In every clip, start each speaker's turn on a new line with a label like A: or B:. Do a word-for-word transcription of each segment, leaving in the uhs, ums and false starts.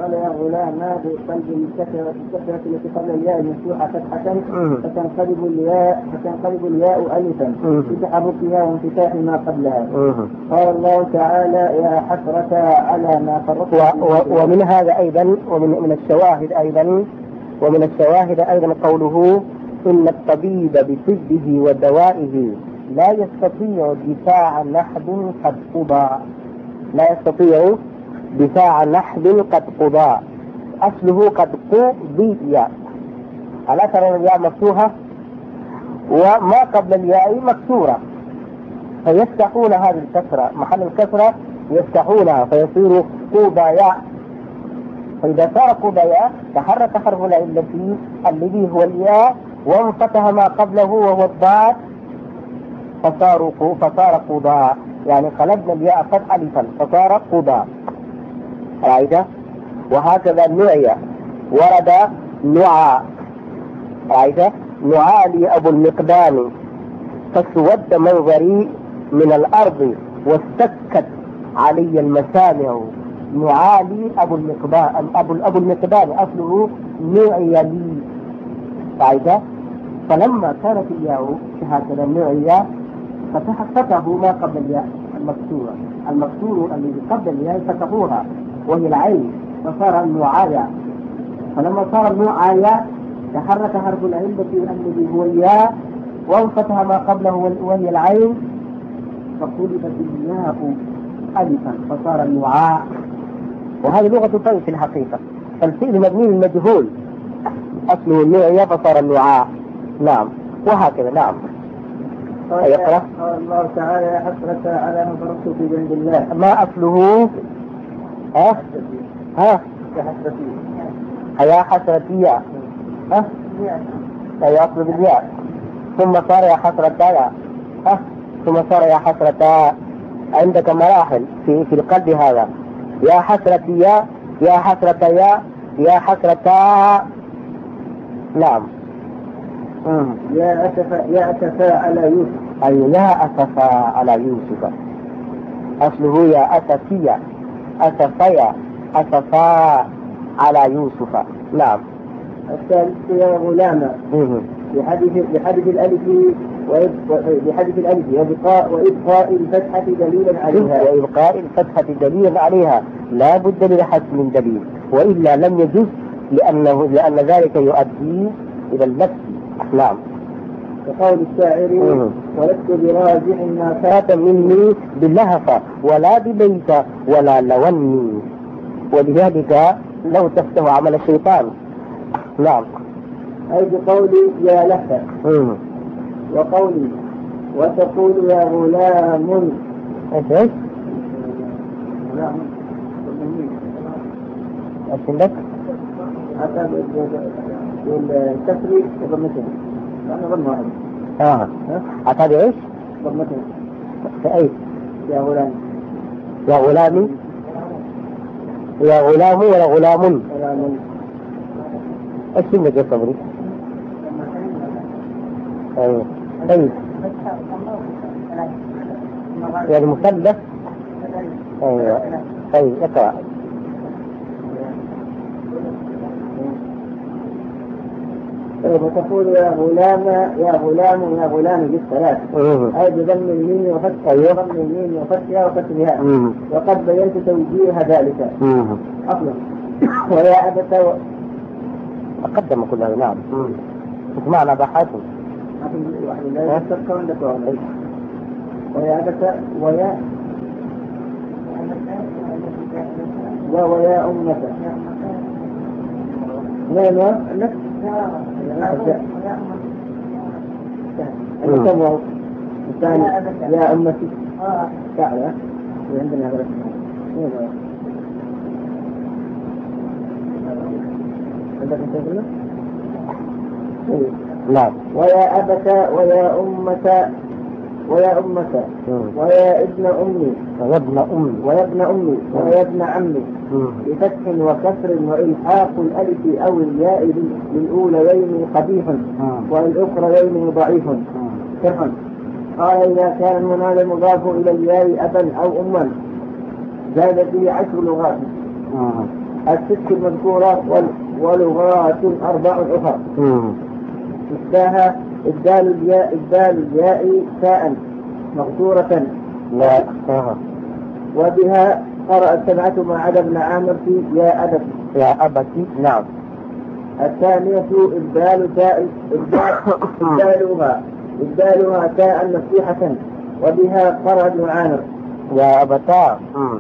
A: قال يا غلام ما بقلب الكسرة الكسرة التي قبل الياء المفتوحة فتحة فتنقلب الياء فتنقلب الياء ألفا بتحركها وانفتاح ما قبلها. قال الله تعالى يا حسرة على ما فرطت.
B: ومن هذا أيضا ومن من الشواهد أيضا ومن الشواهد أيضا قوله إن الطبيب بطبه ودوائه لا يستطيع دفاع نحب قد قضى. لا يستطيع دفاع نحب قد قضى. أصله قد قضي. ألا ترى الياء مفتوحة وما قبل الياء مكسورة فيفتحون هذه الكسرة محل الكسرة يفتحونها فيصير قضايا. فإذا صار قضايا تحرك حرف العلة الذي هو الياء وانفتح ما قبله وهو الضاد فصار فصار قضاء. يعني قلبنا الياء فتح ألفا فصار قضاء. رأيت؟ وهكذا النعية ورد نعى. رأيت؟ نعى لي أبو المقدام فاسود منظري من الأرض واستكت علي المسامع. نعى لي أبو المقدام أبو أبو المقدام أصله نعي لي. رأيت؟ فلما كانت الياء هكذا النعية فتحققه ما قبل الياء المكسورة المكسور الذي قبل الياء فتحوها وهي العين فصار النعاية. فلما صار النعاية تحرك حرف العلة الذي هو الياء وانفتح ما قبله وهي العين فقلبت الياء ألفا فصار النعاء. وهذه لغة طيب في الحقيقة. فالفعل مبني المجهول أصله النعية فصار النعاء. نعم وهكذا. نعم.
A: قال الله تعالى يا حسرة على ما فرطت في جنب الله.
B: ما أصله؟ ها ها
A: يا حسرتي
B: يا حسرتي ها أي أصل بالياء ثم صار يا حسرة ها ثم صار يا حسرة. عندك مراحل في في القلب هذا. يا حسرتي يا يا حسرة يا يا حسرة. نعم.
A: يا أسف يا أسفا على يوسف.
B: أي يا أسفا على يوسف. أصله يا أسفية أسفيا أسفا على يوسف. نعم.
A: الثالث يا غلام بحذف بحذف الألف بحذف الألف وإبقاء وإبقاء الفتحة دليلا عليها.
B: وإبقاء الفتحة دليلا عليها لا بد للحذف من دليل وإلا لم يجوز لأنه لأن ذلك يؤدي إلى اللبس. نعم.
A: كقول الشاعر ولست براجع ما
B: فات مني باللهفة ولا ببيت ولا لوني. ولذلك لو تفتح عمل الشيطان. نعم.
A: أي بقولي يا لك وقولي وتقول يا غلام.
B: ايش ايش؟
A: غلام
B: ايش عندك؟
A: حتى بالكسر وضمتين. أنا ضم واحد.
B: اه. حتى ايش؟
A: ضمتين.
B: في اي؟
A: يا غلام.
B: يا غلامي. يا غلام ولا غلام؟
A: غلام.
B: ايش عندك يا صبري؟ ايوه. طيب. يعني مثلث. ايوه. طيب اقرأ.
A: طيب وتقول يا غلام يا غلام يا غلام بالثلاث. أي بضم الميم وفتحها بضم الميم وفتحها وكسرها. وقد بينت توجيه ذلك. أصلا. ويا أبت و...
B: أقدم كل هذا. نعم. اسمعنا بحاثه.
A: لا يستذكر عندك ويا أبت ويا ويا أمك. لا لا لك الثاني الثاني يا أمتي تعالى عندنا هذا عندك مثلا.
B: نعم.
A: ويا أبت ويا أمك ويا أمك ويا ابن أمي
B: ويا ابن أمي
A: ويا ابن أمي ويا ابن عمي بفتح وكسر وإلحاق الألف أو الياء للأوليين قبيح والأخريين ضعيف. شرح. قال إذا كان المنال المضاف إلى الياء أبا أو أما زاد فيه عشر لغات الست المذكورة ولغات أربع أخرى. إحداها إبدال الياء إبدال الياء تاء مقصورة
B: لا
A: وبها قرأ السبعة ما عدا ابن عامر في يا أبت
B: يا أبتي. نعم.
A: الثانية إبدال تاء إبدالها إبدالها تاء مفتوحة وبها قرأ ابن عامر
B: يا أبتا.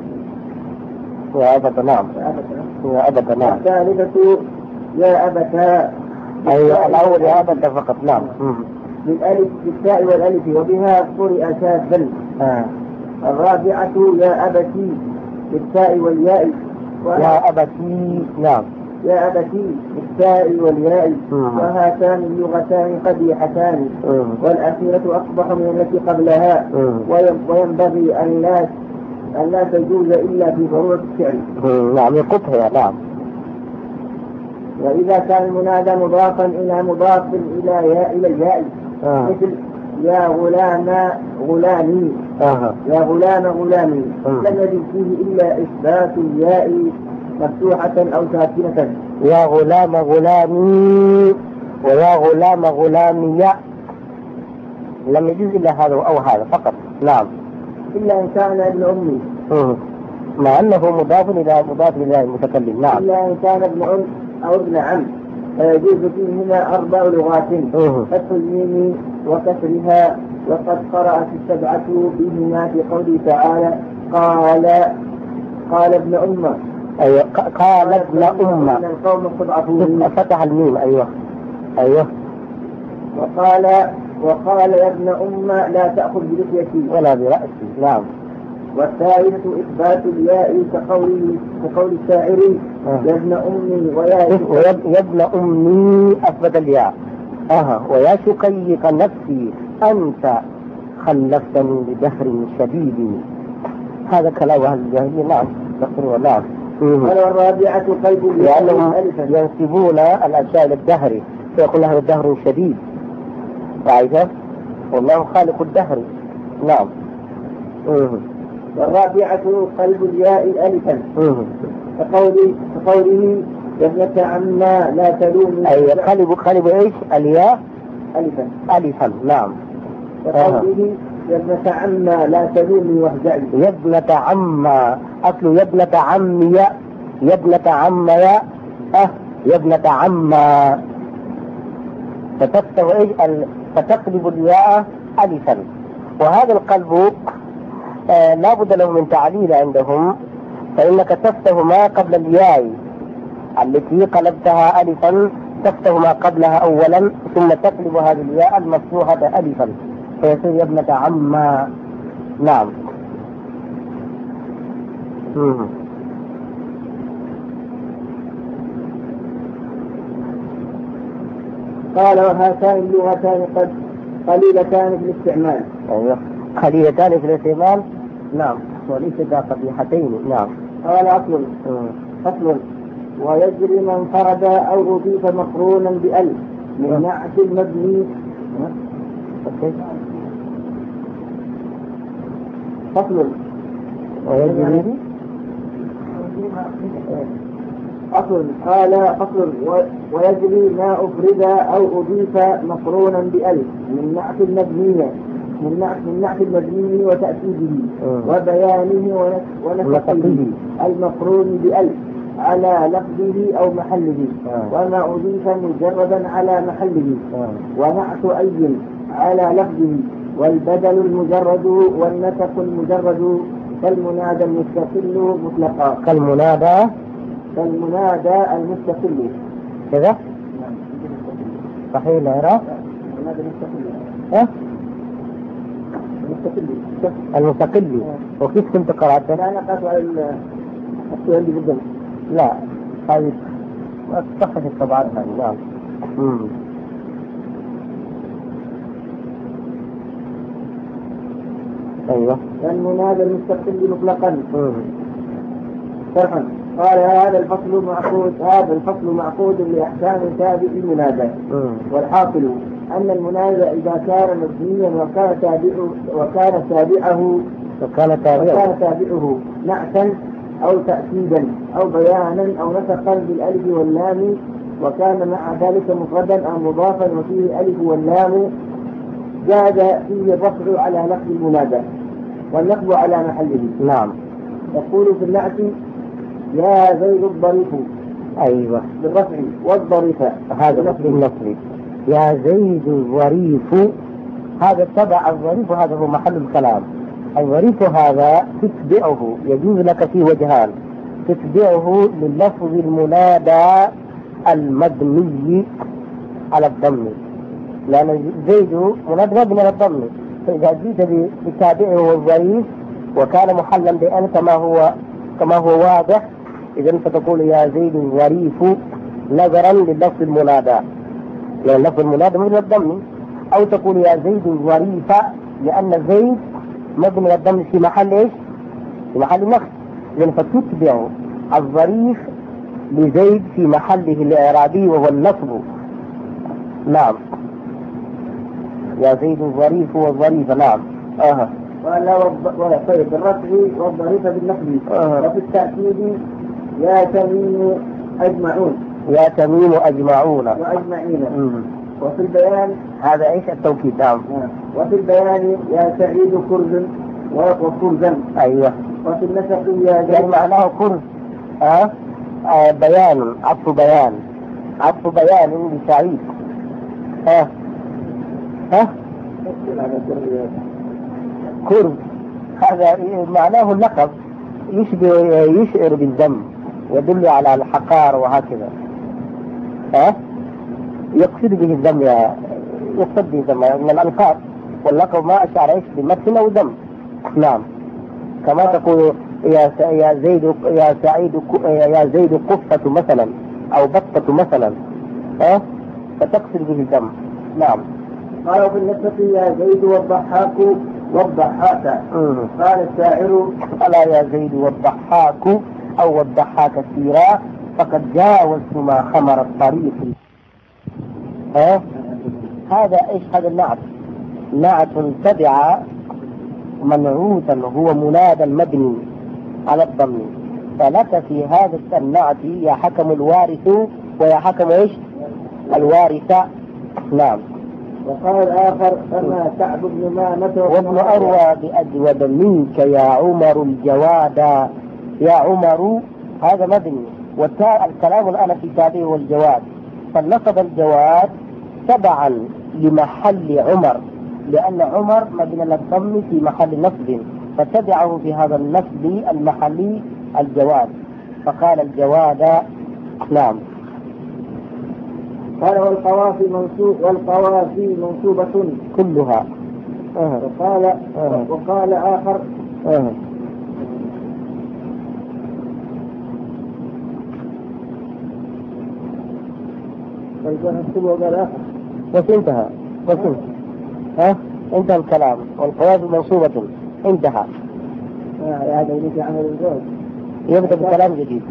B: يا أبتا. نعم. يا أبتا. نعم.
A: الثالثة يا أبتا
B: أي الأول يا أبتا فقط. نعم.
A: بالألف بالتاء والألف وبها قرئ شاذا.
B: آه.
A: الرابعة يا أبتي بالتاء والياء
B: يا أبتي. نعم.
A: يا أبتي بالتاء والياء وهاتان اللغتان قبيحتان والأخيرة أقبح من التي قبلها وينبغي أن لا أن لا تجوز إلا في ضرورة الشعر.
B: نعم. يقطها. نعم.
A: وإذا كان المنادى مضافا إلى مضاف إلى ياء إلى الياء
B: آه.
A: مثل يا غلام غلامي
B: آه.
A: يا غلام غلامي
B: آه.
A: لم يجد فيه إلا إثبات الياء مفتوحة أو ساكنة.
B: يا غلام غلامي ويا غلام غلامي لم يجوز إلا هذا أو هذا فقط. نعم.
A: إلا إن كان ابن أمي
B: مع أنه مضاف إلى مضاف إلى المتكلم. نعم.
A: إلا إن كان ابن أم أو ابن عم فيجوز فيهما أربع لغات فتح الميم وكسرها وقد قرأت السبعة بهما في قوله تعالى قال قال ابن أم.
B: أيوة. قال ابن أم
A: القوم استضعفوني
B: فتح الميم. أيوة. أيوة.
A: وقال وقال يا ابن أم لا تأخذ بلحيتي
B: ولا برأسي. نعم.
A: والثالثة إثبات الياء كقول كقول الشاعر يا ابن أمي ويا
B: يا ابن أمي أثبت الياء. أها. ويا شقيق نفسي أنت خلفتني بدهر شديد. هذا كلام أهل الجاهلية. نعم. نعم.
A: والرابعة قيد الياء
B: لأنهم ينسبون الأشياء إلى الدهر فيقول هذا دهر شديد. رأيت؟ والله خالق الدهر. نعم.
A: والرابعة قلب الياء ألفا كقوله كقوله يا ابنة عما لا تلومي.
B: أي قلب قلب إيش الياء
A: ألفا
B: ألفا. نعم.
A: كقوله يا ابنة عما لا تلومي واهزئي.
B: يا ابنة عما أصل يا ابنة عمي يا ابنة عمي أه يا ابنة عما فتكتب إيش فتقلب الياء ألفا. وهذا القلب آه لا بد له من تعليل عندهم فإنك تفتح ما قبل الياء التي قلبتها ألفا تفتح ما قبلها أولا ثم تقلب هذه الياء المفتوحة ألفا فيصير يا ابنة عما. نعم. مم.
A: قال وهاتان اللغتان قد قليلتان في الاستعمال.
B: أيوه. قليلتان في الاستعمال. نعم. وليس قبيحتين. نعم.
A: قال أصل أصل ويجري من فرد أو أضيف مقرونا بألف من نعت المبني. فصل
B: ويجري
A: أصل قال فصل ويجري ما أفرد أو أضيف مقرونا بألف من نعت المبنية من نعت من نعت المبني وتأكيده وبيانه ونسقه المقرون بألف على لفظه أو محله وما أضيف مجردا على محله ونعت أي على لفظه والبدل المجرد والنسق المجرد كالمنادى المستقل مطلقا.
B: كالمنادى
A: كالمنادى المستقل
B: كذا صحيح. لا يرى
A: المنادى المستقل
B: ها
A: المستقل
B: المستقل. وكيف كنت قرأته؟
A: لا أنا قرأت على السؤال جدا.
B: لا هذه تصحح الطبعات هذه. نعم. أيوة.
A: المنادى المستقل مطلقا. شرحا قال هذا الفصل معقود هذا الفصل معقود لأحكام تابع المنادى. والحاصل أن المنادى إذا كان مبنيا وكان تابعه وكان تابعه
B: وكان تابعه
A: وكان تابعه نعتا أو تأكيدا أو بيانا أو نسقا بالألف واللام، وكان مع ذلك مفردا أو مضافا وفيه ألف واللام، زاد فيه الرفع على لفظ المنادى والنصب على محله.
B: نعم.
A: يقول في النعت يا زيد الظريف.
B: أيوة
A: بالرفع والظريف
B: هذا في النصب. يا زيد الظريف هذا تبع الظريف، هذا هو محل الكلام. الظريف هذا تتبعه، يجوز لك فيه وجهان، تتبعه لللفظ المنادى المبني على الضم، لأن زيد منادى مبني على الضم، فإذا جئت بتابعه الظريف وكان محلا بأن كما هو كما هو واضح، إذا فتقول يا زيد الظريف نظرا لللفظ المنادى، لأن اللفظ المنادى مبني على الضم، أو تقول يا زيد الظريف لأن زيد مبني على الضم في محل إيش؟ في محل نصب، لأن فتتبع الظريف لزيد في محله الإعرابي وهو النصب. نعم. يا زيد الظريف والظريف. نعم.
A: آه. ولا ولا طيب بالرفع والظريف بالنصب. آه. وفي التأكيد يا تميم أجمعون.
B: يا تميم أجمعون.
A: وأجمعين. مم. وفي البيان
B: هذا ايش التوكيد. نعم.
A: آه. وفي البيان يا سعيد كرز وكرزا.
B: ايوه.
A: وفي النسق يا
B: يعني معناه كرز. ها آه؟ آه بيان، عطف بيان، عطف بيان لسعيد. ها ها كرز هذا معناه اللقب، يشبه يشعر بالذم، يدل على الحقار وهكذا. ها يقصد به الذم، يقصد به الذم من الألقاب، واللقب ما أشعر إيش بمثل أو ذم. نعم. كما تقول يا يا زيد يا سعيد يا زيد قفة مثلا أو بطة مثلا، ها فتقصد به الذم. نعم.
A: قالوا في النسبة يا زيد والضحاك والضحاك. قال الشاعر
B: ألا يا زيد والضحاك أو والضحاك سيرا فقد جاوزت ما خمر الطريق. ها هذا ايش؟ هذا النعت، نعت تبع منعوتا هو منادى مبني على الضم، فلك في هذا النعت يا حكم الوارث ويا حكم ايش؟ الوارث. نعم.
A: وقال الآخر أما كعب بن مامة
B: وابن أروى بأجود منك يا عمر الجواد. يا عمر هذا مبني، والكلام الآن في تابعه والجواد، فنصب الجواد تبعا لمحل عمر، لأن عمر مبني على الضم في محل نصب، فتبعه في هذا النصب المحلي الجواد، فقال الجواد. نعم.
A: قال والقوافي منصوب والقوافي منصوبة
B: كلها.
A: أه. وقال أه. وقال آخر
B: أه. بس انتهى بس انتهى. ها انتهى الكلام. والقوافي منصوبة انتهى.
A: هذا يجي عمل الزوج
B: يبدأ بكلام جديد.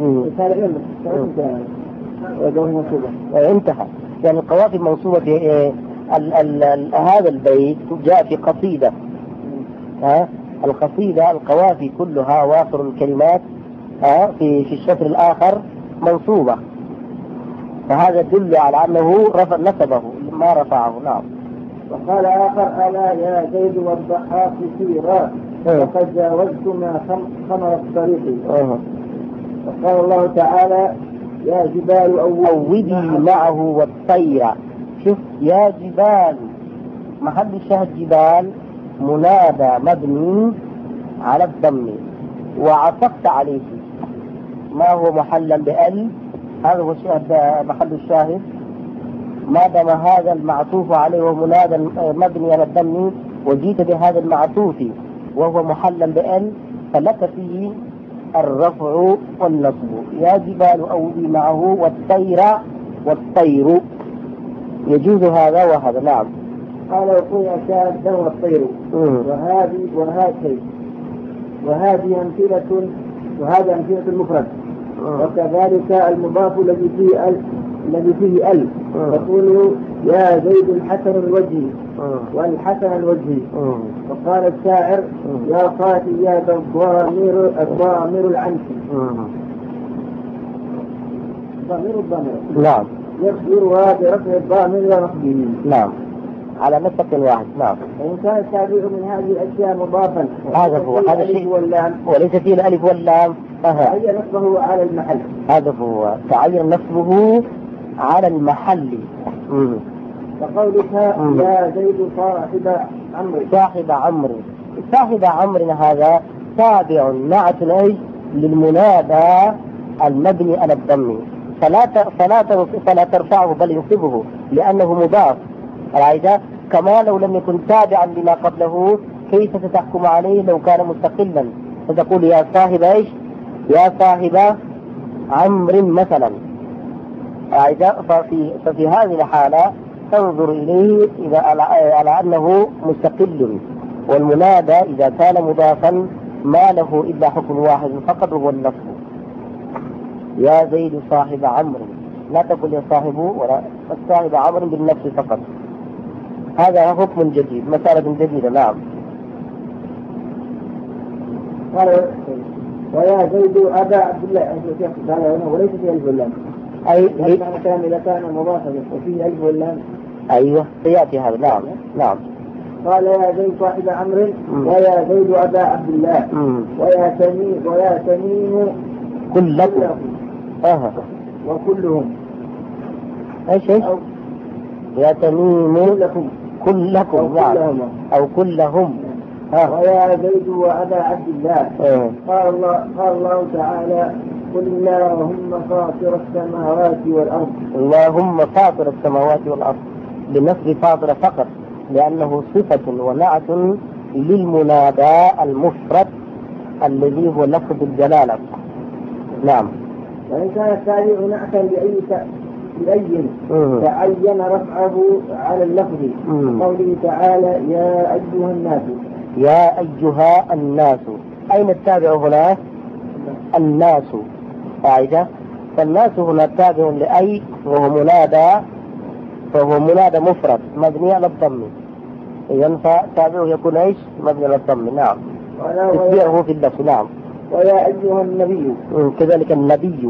B: انتهى. يعني القوافي المنصوبة في ال ال ال هذا البيت جاء في قصيدة. ها القصيدة القوافي كلها واخر الكلمات ها في في الشطر الآخر منصوبة، فهذا يدل على أنه رفع نسبه ما رفعه. نعم.
A: وقال آخر ألا يا زيد والضحاك سيرا وقد جاوزت ما خمر الطريق. وقال الله تعالى يا جبال
B: أوبي معه والطير. شوف يا جبال محل الشاهد جبال منادى مبني على الضم وعطفت عليه ما هو محلا بأل، هذا هو محل الشاهد. ما دام هذا المعطوف عليه ومنادى مبني على الضم وجيت بهذا المعطوف وهو محلا بأل، فلك فيه الرفع والنصب. يا جبال أوبي معه والطير والطير يجوز هذا وهذا. نعم.
A: قال يقول أشاد والطير وهذه وهذه وهذه أمثلة وهذا أمثلة المفرد، وكذلك المضاف الذي فيه ال الذي فيه ال تقول يا زيد حسن الوجه والحسن الوجهي. وقال الشاعر يا قاتل يا ذا الضامر الضامر العنسي. ضامر الضامر
B: نعم
A: يخبرها برفع الضامر ونصبه.
B: نعم على نسق واحد. نعم.
A: وإن كان التابع من هذه الأشياء مضافا
B: هذا هو هذا الشيء وليس فيه الألف واللام
A: تعين نصبه على المحل.
B: هذا هو تعين نصبه على المحل.
A: وقولك يا زيد صاحب عمرو
B: صاحب عمرو صاحب عمرو هذا تابع نعت ايش للمنادى المبني على الضم فلا فلا فلا ترفعه بل ينصبه لأنه مضاف. العيدة كما لو لم يكن تابعا لما قبله كيف ستحكم عليه لو كان مستقلا؟ فتقول يا صاحب ايش؟ يا صاحب عمرو مثلا. العيدة ففي ففي هذه الحالة تنظر إليه إذا على أنه مستقل، والمنادى إذا كان مضافا ما له إلا حكم واحد فقط هو اللفظ. يا زيد صاحب عمرو لا تقل يا صاحب ولا صاحب عمرو بالنفس فقط. هذا حكم جديد مسألة جديدة. نعم.
A: قال ويا زيد أبا عبد الله قال هنا وليس فيه ألف واللام.
B: أي
A: كان إذا كان مضافا وفيه ألف واللام.
B: أيوه سيأتي هذا. نعم نعم.
A: قال يا زيد صاحب عمرو ويا زيد أبا عبد الله ويا تميم ويا تميم
B: كلكم
A: أها وكلهم
B: ايش ايش يا تميم
A: كلكم
B: كلكم
A: أو كلهم
B: أو كلهم.
A: ويا زيد وأبا عبد الله.
B: أه.
A: قال الله قال الله تعالى قل اللهم فاطر السماوات والأرض.
B: اللهم فاطر السماوات والأرض بنصب فاطر فقط لأنه صفة ونعت للمنادى المفرد الذي هو لفظ الجلالة. نعم.
A: وإن كان التابع نعتا بأي بأي تعين رفعه على اللفظ قوله تعالى يا أيها الناس.
B: يا أيها الناس أين التابع هنا؟ الناس. قاعدة فالناس هنا تابع لأي وهو منادى فهو منادى مفرد مبني على الضم. إذن فتابعه يكون ايش؟ مبني على الضم. نعم. تشبيهه في اللفظ. نعم.
A: ويا أيها النبي
B: كذلك النبي.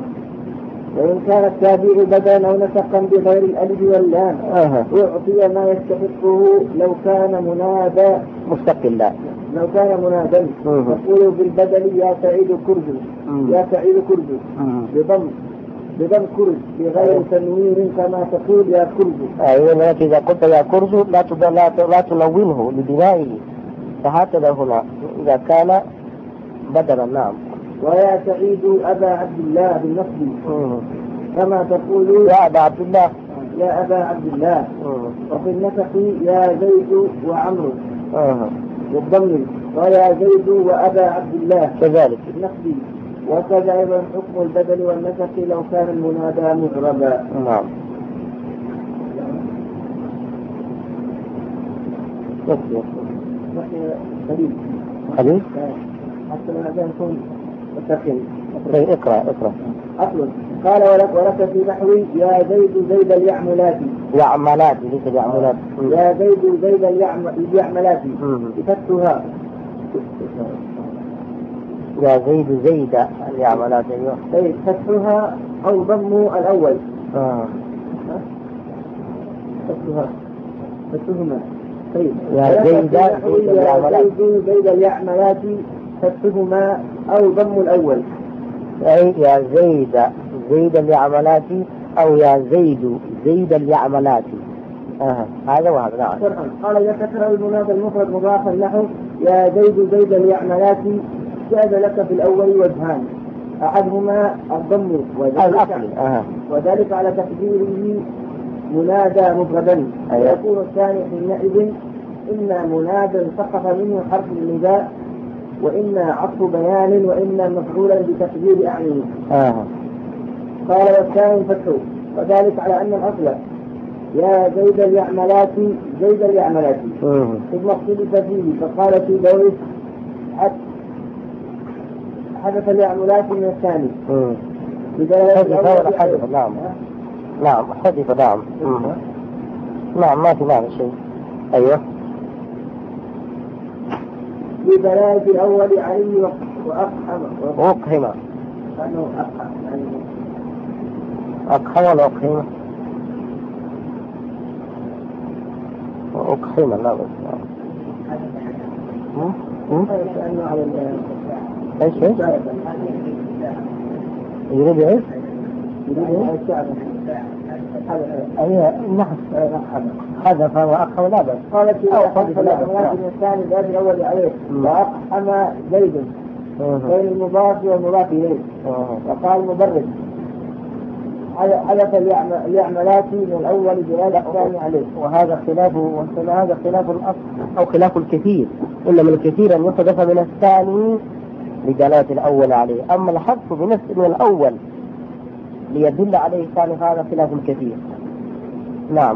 A: وإن كان التابع بدلا أو نسقا بغير الألف واللام
B: أه.
A: أعطي ما يستحقه لو كان منادى
B: مستقلا.
A: لو كان منادا تقول بالبدل يا سعيد كرز يا سعيد كرز بضم بضم كرز بغير تنوين كما تقول يا كرز.
B: أيوة إذا قلت يا كرز لا لا لا تنوينه لبنائه فهكذا هنا إذا كان بدلا. نعم.
A: ويا سعيد أبا عبد الله بالنصب كما تقول
B: يا أبا عبد الله
A: يا أبا عبد الله. وفي النسق يا زيد وعمرو بالضم ويا زيد وأبا عبد الله
B: كذلك
A: بالنصب. وكذا أيضا حكم البدل والنسق لو كان المنادى مفردا.
B: نعم.
A: خليل
B: خليل
A: حتى المنادى يكون مستقيم.
B: اقرأ اقرأ.
A: أصل قال ولك ولك في نحوي يا زيد زيد اليعملات.
B: يعملات ليس اليعملات.
A: يا زيد زيد اليعملات بفتحها.
B: يا زيد زيد اليعملات. أيوه.
A: طيب فتحها أو ضم الأول.
B: آه.
A: فتحها فتحهما. طيب
B: يا زيد
A: زيد اليعملات. زيد زيد اليعملات فتحهما أو ضم الأول.
B: أي يا زيد زيد اليعملات أو يا زيد زيد اليعملات. آه. هذا وهذا. نعم.
A: قال إذا كثر المنادى المفرد مضافا له يا زيد زيد اليعملات جاز لك في الأول وجهان أحدهما الضم وذلك,
B: آه.
A: وذلك على تقديره منادى مفردا.
B: أيوة.
A: يكون الثاني حينئذ إما منادى سقط منه حرف النداء وإما عطف بيان وإما مفعولا بتقدير أعينه.
B: آه.
A: قال والثاني فتح وذلك على أن الأصل يا زيد اليعملات زيد اليعملات ثم اختلف فيه فقال في دوري حدث اليعملات من الثاني.
B: حدث حدث. نعم. نعم حدث. نعم. نعم ما في معنى شيء. أيوه.
A: بدلالة الأول عليه وأقحم
B: وأقحم
A: أنه أقحم يعني
B: أقحم ولا أقحم؟ وأقحم لا بس
A: كأنه على
B: ايش ايش؟ يريد ايش؟
A: يريد
B: اي نحس حذف واقحم لا بس.
A: قالت حذف الأملاك من الثاني الباب الأول عليه وأقحم زيد بين المضاف والمضاف إليه. وقال مبرد حذف اليعملات من الأول دلالة الثاني عليه.
B: وهذا خلاف وهذا خلاف الأصل أو خلاف الكثير، إلا من الكثير أن يحذف من الثاني لدلالة الأول عليه، أما الحذف بنفس من الأول ليدل عليه الثاني هذا خلاف كثير. نعم.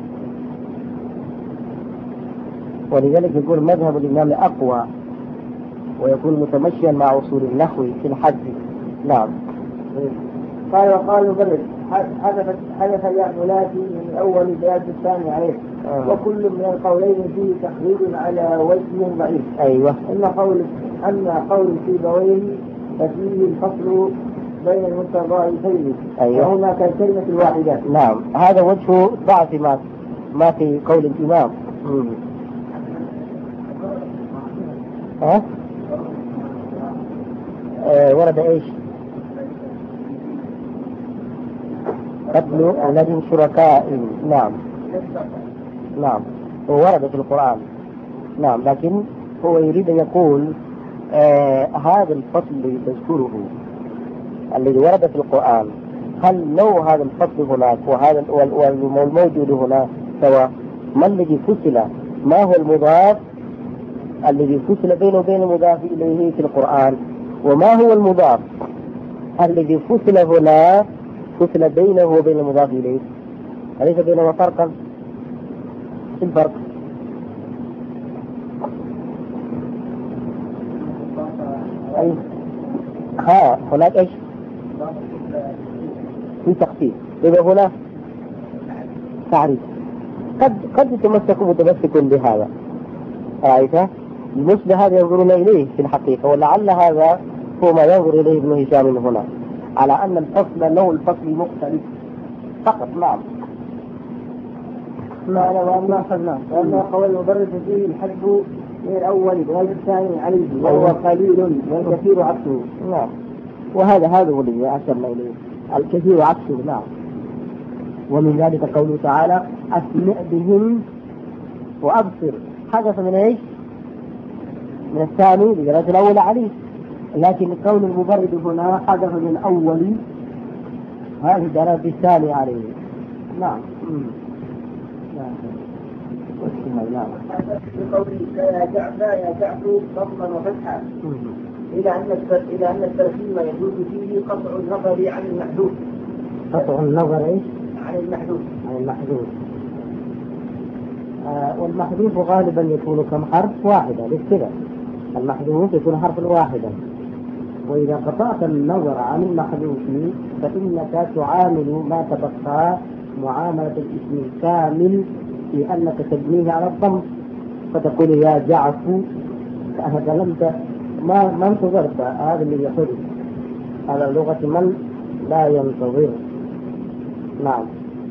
B: ولذلك يقول مذهب الإمام أقوى ويكون متمشيا مع أصول النحو في الحذف. نعم.
A: قال وقال مبرد حذف حذف اليعملات من اول دلالة الثاني عليه. آه. وكل من القولين فيه تخريج على وجه ضعيف.
B: ايوه.
A: ان قول اما قول سيبويه ففيه الفصل بين المتضاعفين.
B: أيوة.
A: وهما كالكلمة الواحدة.
B: نعم، هذا وجه ضعف ما ما في قول الإمام. ها؟ أه ورد ايش؟ قتل أولاد شركاء. نعم نعم، وورد في القرآن. نعم، لكن هو يريد أن يقول آه هذا الفصل الذي تذكره الذي ورد في القرآن، هل لو هذا الفصل هناك وهذا والموجود هنا سواء، ما الذي فصل؟ ما هو المضاف الذي فصل بينه وبين المضاف إليه في القرآن؟ وما هو المضاف الذي فصل هنا فصل بينه وبين المضاف إليه؟ أليس بينهما فرقا؟ الفرق أي ها هناك ايش؟ في تخفيف. إذا هنا تعريف قد قد يتمسك متمسك بهذا، رأيت؟ المثل هذا ينظرون إليه في الحقيقة، ولعل هذا هو ما ينظر إليه ابن هشام هنا، على أن الفصل له الفصل مختلف فقط. نعم.
A: ما وأما أخذنا وأما قول المبرد فيه الحذف من الأول غير الثاني عليه وهو قليل والكثير عكسه.
B: نعم، وهذا هذا هو الذي أشرنا إليه، الكثير عكسه. نعم. ومن ذلك قوله تعالى أسمع بهم وأبصر، حدث من إيش؟ من الثاني بدرجة الأول عليه، لكن قول المبرد هنا حدث من الأول هذه درجة الثاني عليه. نعم.
A: نعم. بقوله يا جعفر يا جعفر ضما وفتحا، إلى أن إلى أن الترتيب يجوز فيه قطع النظر عن المحدود.
B: قطع النظر إيش؟
A: عن المحدود.
B: عن المحدود. آه والمحذوف غالبا يكون كم حرف؟ واحدة للكذا. المحذوف يكون حرفا واحدا، وإذا قطعت النظر عن المحذوف فإنك تعامل ما تبقى معاملة الاسم الكامل في أنك تبنيه على الضم، فتقول يا جعفر، فأنت لم ما ما انتظرت هذا اللي يقول، هذا لغة من لا ينتظر. نعم.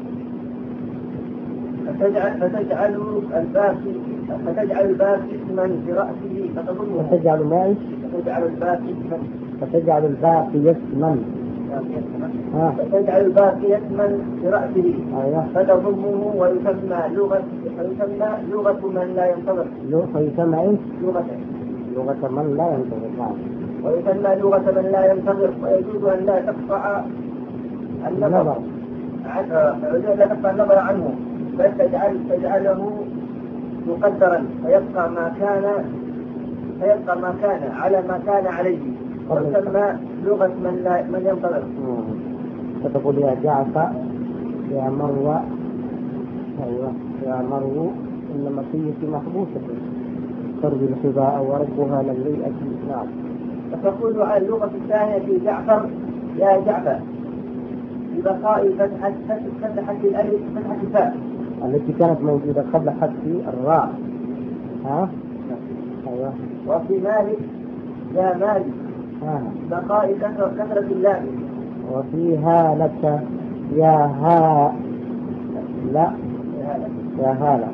A: فتجعل فتجعل الباقي فتجعل الباقي اسما برأسه فتظنه.
B: فتجعل ما ايش؟
A: فتجعل الباقي اسما.
B: فتجعل الباقي اسما.
A: آه. فتجعل الباقي اسما برأسه.
B: أيوه.
A: فتضمه ويسمى لغة ويسمى لغة من لا ينتظر.
B: فيسمى ايش؟
A: لغة
B: لغة من لا ينتظر. نعم.
A: ويسمى لغة من لا ينتظر، ويجوز أن لا تقطع النظر لا تقطع النظر عنه، بل تجعل تجعله مقدرا فيبقى ما كان فيبقى ما كان على ما كان عليه، ويسمى لغة من لا من ينتظر.
B: فتقول يا جعفر يا مروة، أيوة يا مرو إن مصيتي محبوسة ترجو الحذاء وربها للريئة. نعم.
A: فتقول على اللغة الثانية في جعفر يا جعفر ببقاء فتحة فتحة الألف فتحة الفاء
B: التي كانت موجودة قبل حذف الراء. ها؟ أيوة.
A: وفي مالك يا مالك
B: آه.
A: بقاء كثرة كثرة اللام.
B: وفي هالك يا ها لا يا هالة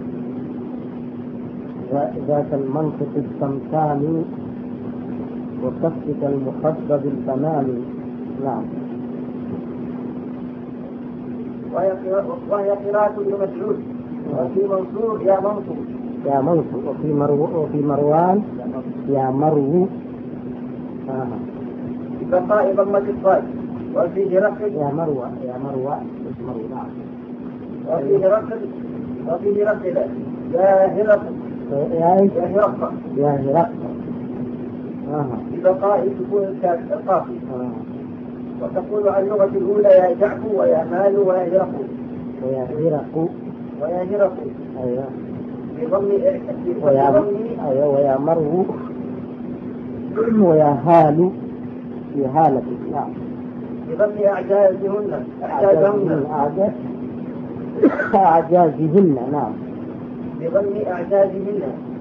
B: ذات المنطق السمسام وكفك المخفض الفنان. نعم.
A: وهي قراءة ابن مسعود. وفي منصور يا منصور
B: يا منصور. وفي مرو وفي مروان يا مرو. آه.
A: بقاء ضمة الصاد. وفي هرقل
B: يا مروة يا مروة مش مرو. نعم.
A: وفي هرقل وفي هرقل يا هرقل
B: يا ايش؟
A: يا هرقل
B: يا هرقل. آه.
A: ببقاء سكون القاف.
B: آه.
A: وتقول عن اللغة الأولى يا جعفو ويا مال ويا هرقل
B: ويا هرقل
A: ويا هرقل.
B: أيوة.
A: بضم
B: ويا أيوة ويا مرو ويا هالو في هالة. نعم.
A: بضم أعجازهن أعجازهن
B: أعجاز أعجازهن. نعم.
A: بضم أعجازهن.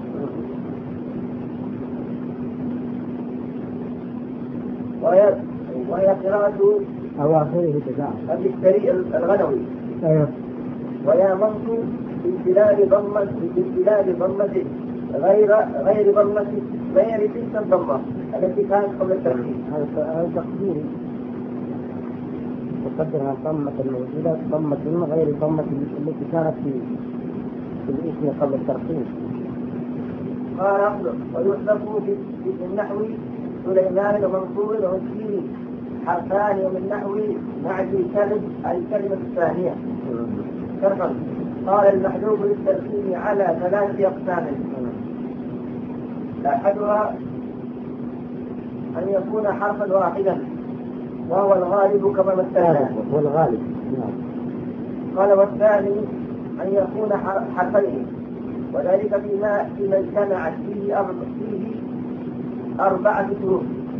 A: وهي وهي قراءة
B: أواخره تجاه
A: الدكتوري الغنوي.
B: أيوة.
A: ويا منصور بامتلال ضمة بامتلال ضمة غير غير ضمة غير تلك الضمة التي كانت قبل الترتيب.
B: هذا تقديري. تقدر عن ضمة الموجودة ضمة غير ضمة التي كانت في في الاسم قبل الترتيب.
A: قال أخبر ويحذف في النحو سليمان ومنصور ومسكين حرفان ومن نحو معدي كلب الكلمة الثانية شرحا. قال المحذوف للترتيب على ثلاث أقسام. أحدها أن يكون حرفا واحدا وهو الغالب كما مثلنا.
B: هو الغالب.
A: قال والثاني أن يكون حرفين وذلك فيما فيما اجتمعت فيه أربع فيه أربعة شروط.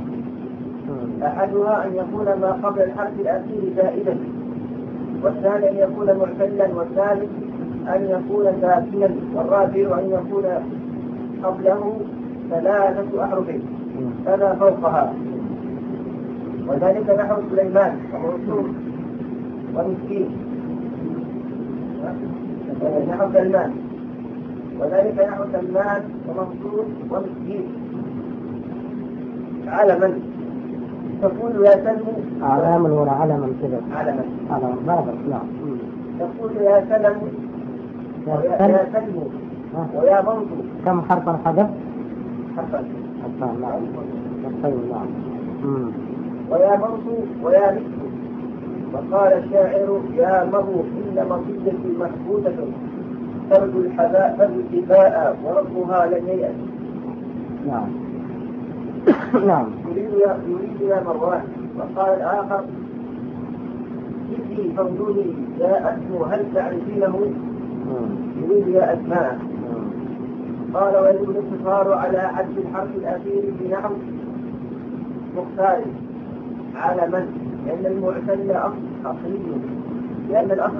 A: أحدها أن يكون ما قبل الحرف الأخير زائدا، والثاني أن يكون معتلا، والثالث أن يكون ساكنا، والرابع أن يكون قبله ثلاثة أحرف فما فوقها، وذلك نحو سليمان ومنصور ومسكين نحو سلمان، وذلك نحو سلمان ومنصور ومسكين. علما تقول يا سلم
B: علما ولا علما كذا؟
A: علما
B: علما بابا. نعم.
A: تقول يا سلم يا سلم ويا منصور.
B: كم حرفا حذف؟
A: حرفا
B: حرفا. نعم. حرفين. نعم.
A: ويا منصور ويا مسكين. وقال الشاعر يا مرو إن مصيدتي محبوسة ترد الحباء ترد الحباء وربها لن ييأس.
B: نعم. نعم.
A: يريد يا يريد يا مروان. وقال الآخر جدي فانظري يا أسمو هل تعرفينه؟ يريد يا أسماء. قال ويجب الاقتصار على حذف الحرف الأخير في نحو مختار على من؟ لأن المعتل أصلي، لأن الأصل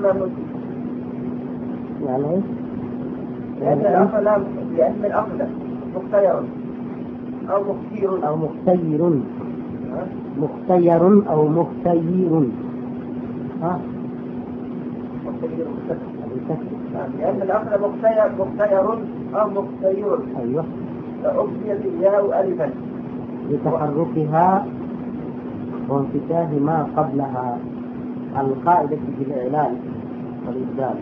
B: يعني
A: لأن الأصل لأن الأصل مختير أو مختير
B: أو مختير مختير أو مختير. ها؟
A: مختير لأن الأصل مختير مختير أو مختير.
B: أيوه.
A: فأبديت الياء ألفا
B: لتحركها وانفتاح ما قبلها القاعدة في الإعلان والإبدال.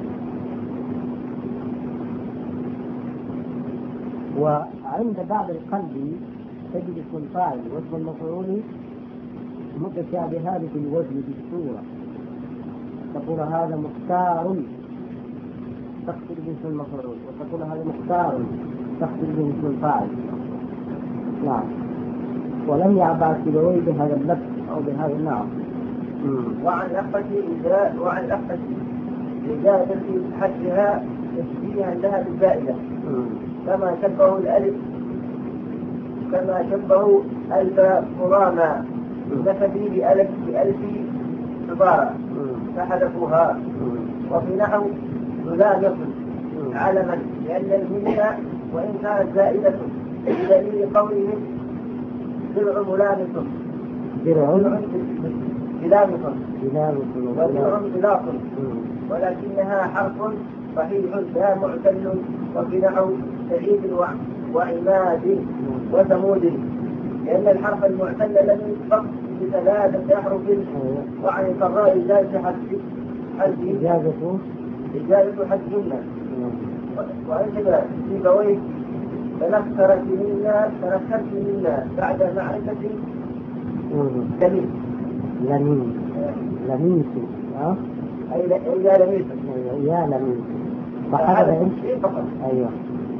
B: وعند بعض القلب تجد اسم الفاعل واسم المفعول متشابهان في الوجه بالصورة. تقول هذا مختار تقصد به اسم المفعول، وتقول هذا مختار تقصد به اسم الفاعل. نعم. ولم يعبأ سيبويه بهذا اللفظ أو بهذا النعم.
A: وعن لفظ إزاء وعن لفظ إزاء في حدها تشبيها لها بالزائدة كما شبهه الألف كما شبهه ألف قراما نفذي بألف بألف عبارة فحذفوها وفي نحو ملامس علما لأن المنة وإن كانت زائدة بدليل قولهم درع ملامس
B: درع
A: ملامس
B: ملامس
A: ودرع ملاص ولكنها حرف صحيح لا معتل. وفي نحو سعيد وعماد وثمود لأن الحرف المعتل لم يسبق بثلاثة أحرف وعن القراء إجازة حذف
B: إجازة
A: إجازة حذفهن. وأنشد سيبويه تنكرت منا تنكرت منا بعد معرفة لميس
B: لميس لميس ها
A: أي يا لميس
B: يا لميس فهذا ايش؟ ايوه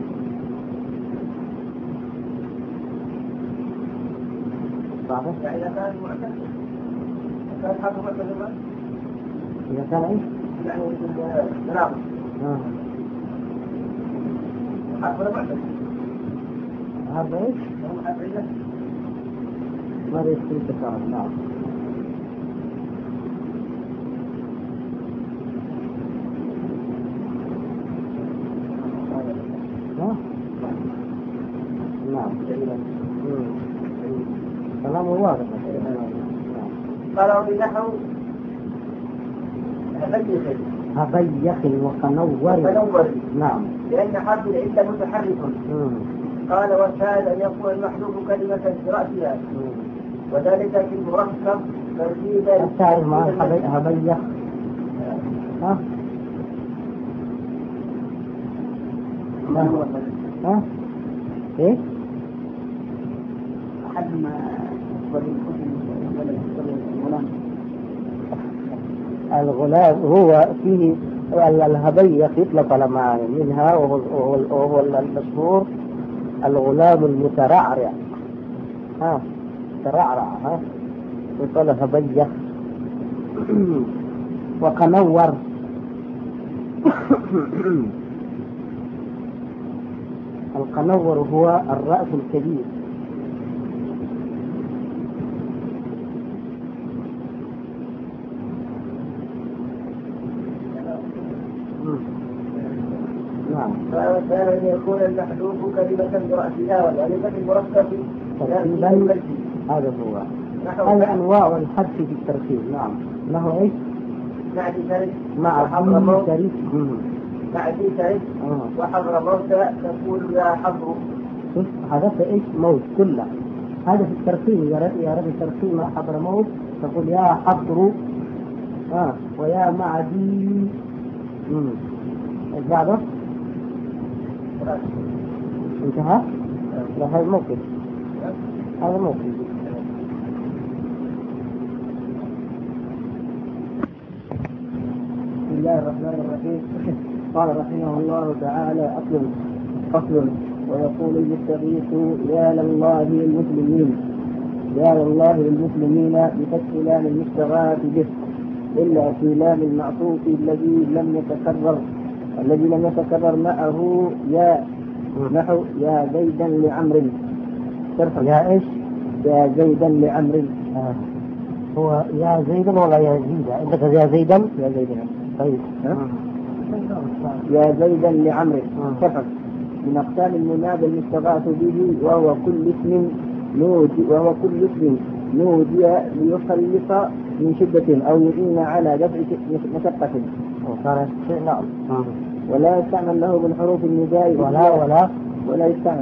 B: صحيح.
A: يعني إذا كان معتل كان حرف معتل
B: إذا كان ايش؟
A: يعني مناقص
B: اه
A: حرف معتل
B: هذا ايش؟ ماذا يصير تكرار؟ نعم. نعم. كلام واضح.
A: قالوا بنحو هبيخ
B: هبيخ وكنور.
A: كنور.
B: نعم.
A: لأن حرف العلة متحرك. قال والشاهد أن يكون المحذوف كلمة برأسها وذلك في المركب ترتيبا.
B: تعرف مع هبيخ؟ ها؟ ها؟ ايه؟
A: أحد ما
B: الغلام هو فيه الهبيخ يطلق على معاني منها وهو, وهو المشهور الغلام المترعرع. ها ترعرع ها يقول هبيخ وكنور. القنور هو الرأس الكبير. نعم.
A: فأن يكون المحذوف كلمة برأسها والألف المركب
B: ترتيبا. هذا هو. هذا أنواع الحذف في الترتيب. نعم. له إيش؟
A: مع شرك
B: مع حضر شريك
A: مع ذي شرك وحضر موت تقول يا حضر.
B: شوف هذا إيش موت كله. هذا في الترتيب يا رب الترتيب مع حضر موت تقول يا حضر آه ويا معدي. امم بعده انتهى. لا هذا موقف هذا موقف.
A: بسم الله الرحمن الرحيم. قال رحمه الله تعالى أصل فصل ويقول المستغيث يا لله للمسلمين يا لله للمسلمين بفتح لام المستغاث به إلا في لام المعطوف الذي لم يتكرر الذي لم يتكرر معه يا نحو يا زيدا لعمر.
B: يا ايش؟
A: يا زيدا لعمر.
B: آه. هو يا زيدا ولا يا زيدا؟ عندك يا زيدا؟
A: يا زيدا.
B: طيب.
A: يا زيدا لعمر فقط من أقسام المنادى المستغاث به وهو كل اسم نودي وهو كل اسم نودي ليخلص من شدة أو يعين على دفع مشقة.
B: نعم.
A: ولا يستعمل له بالحروف النداء
B: ولا ولا
A: ولا يستعمل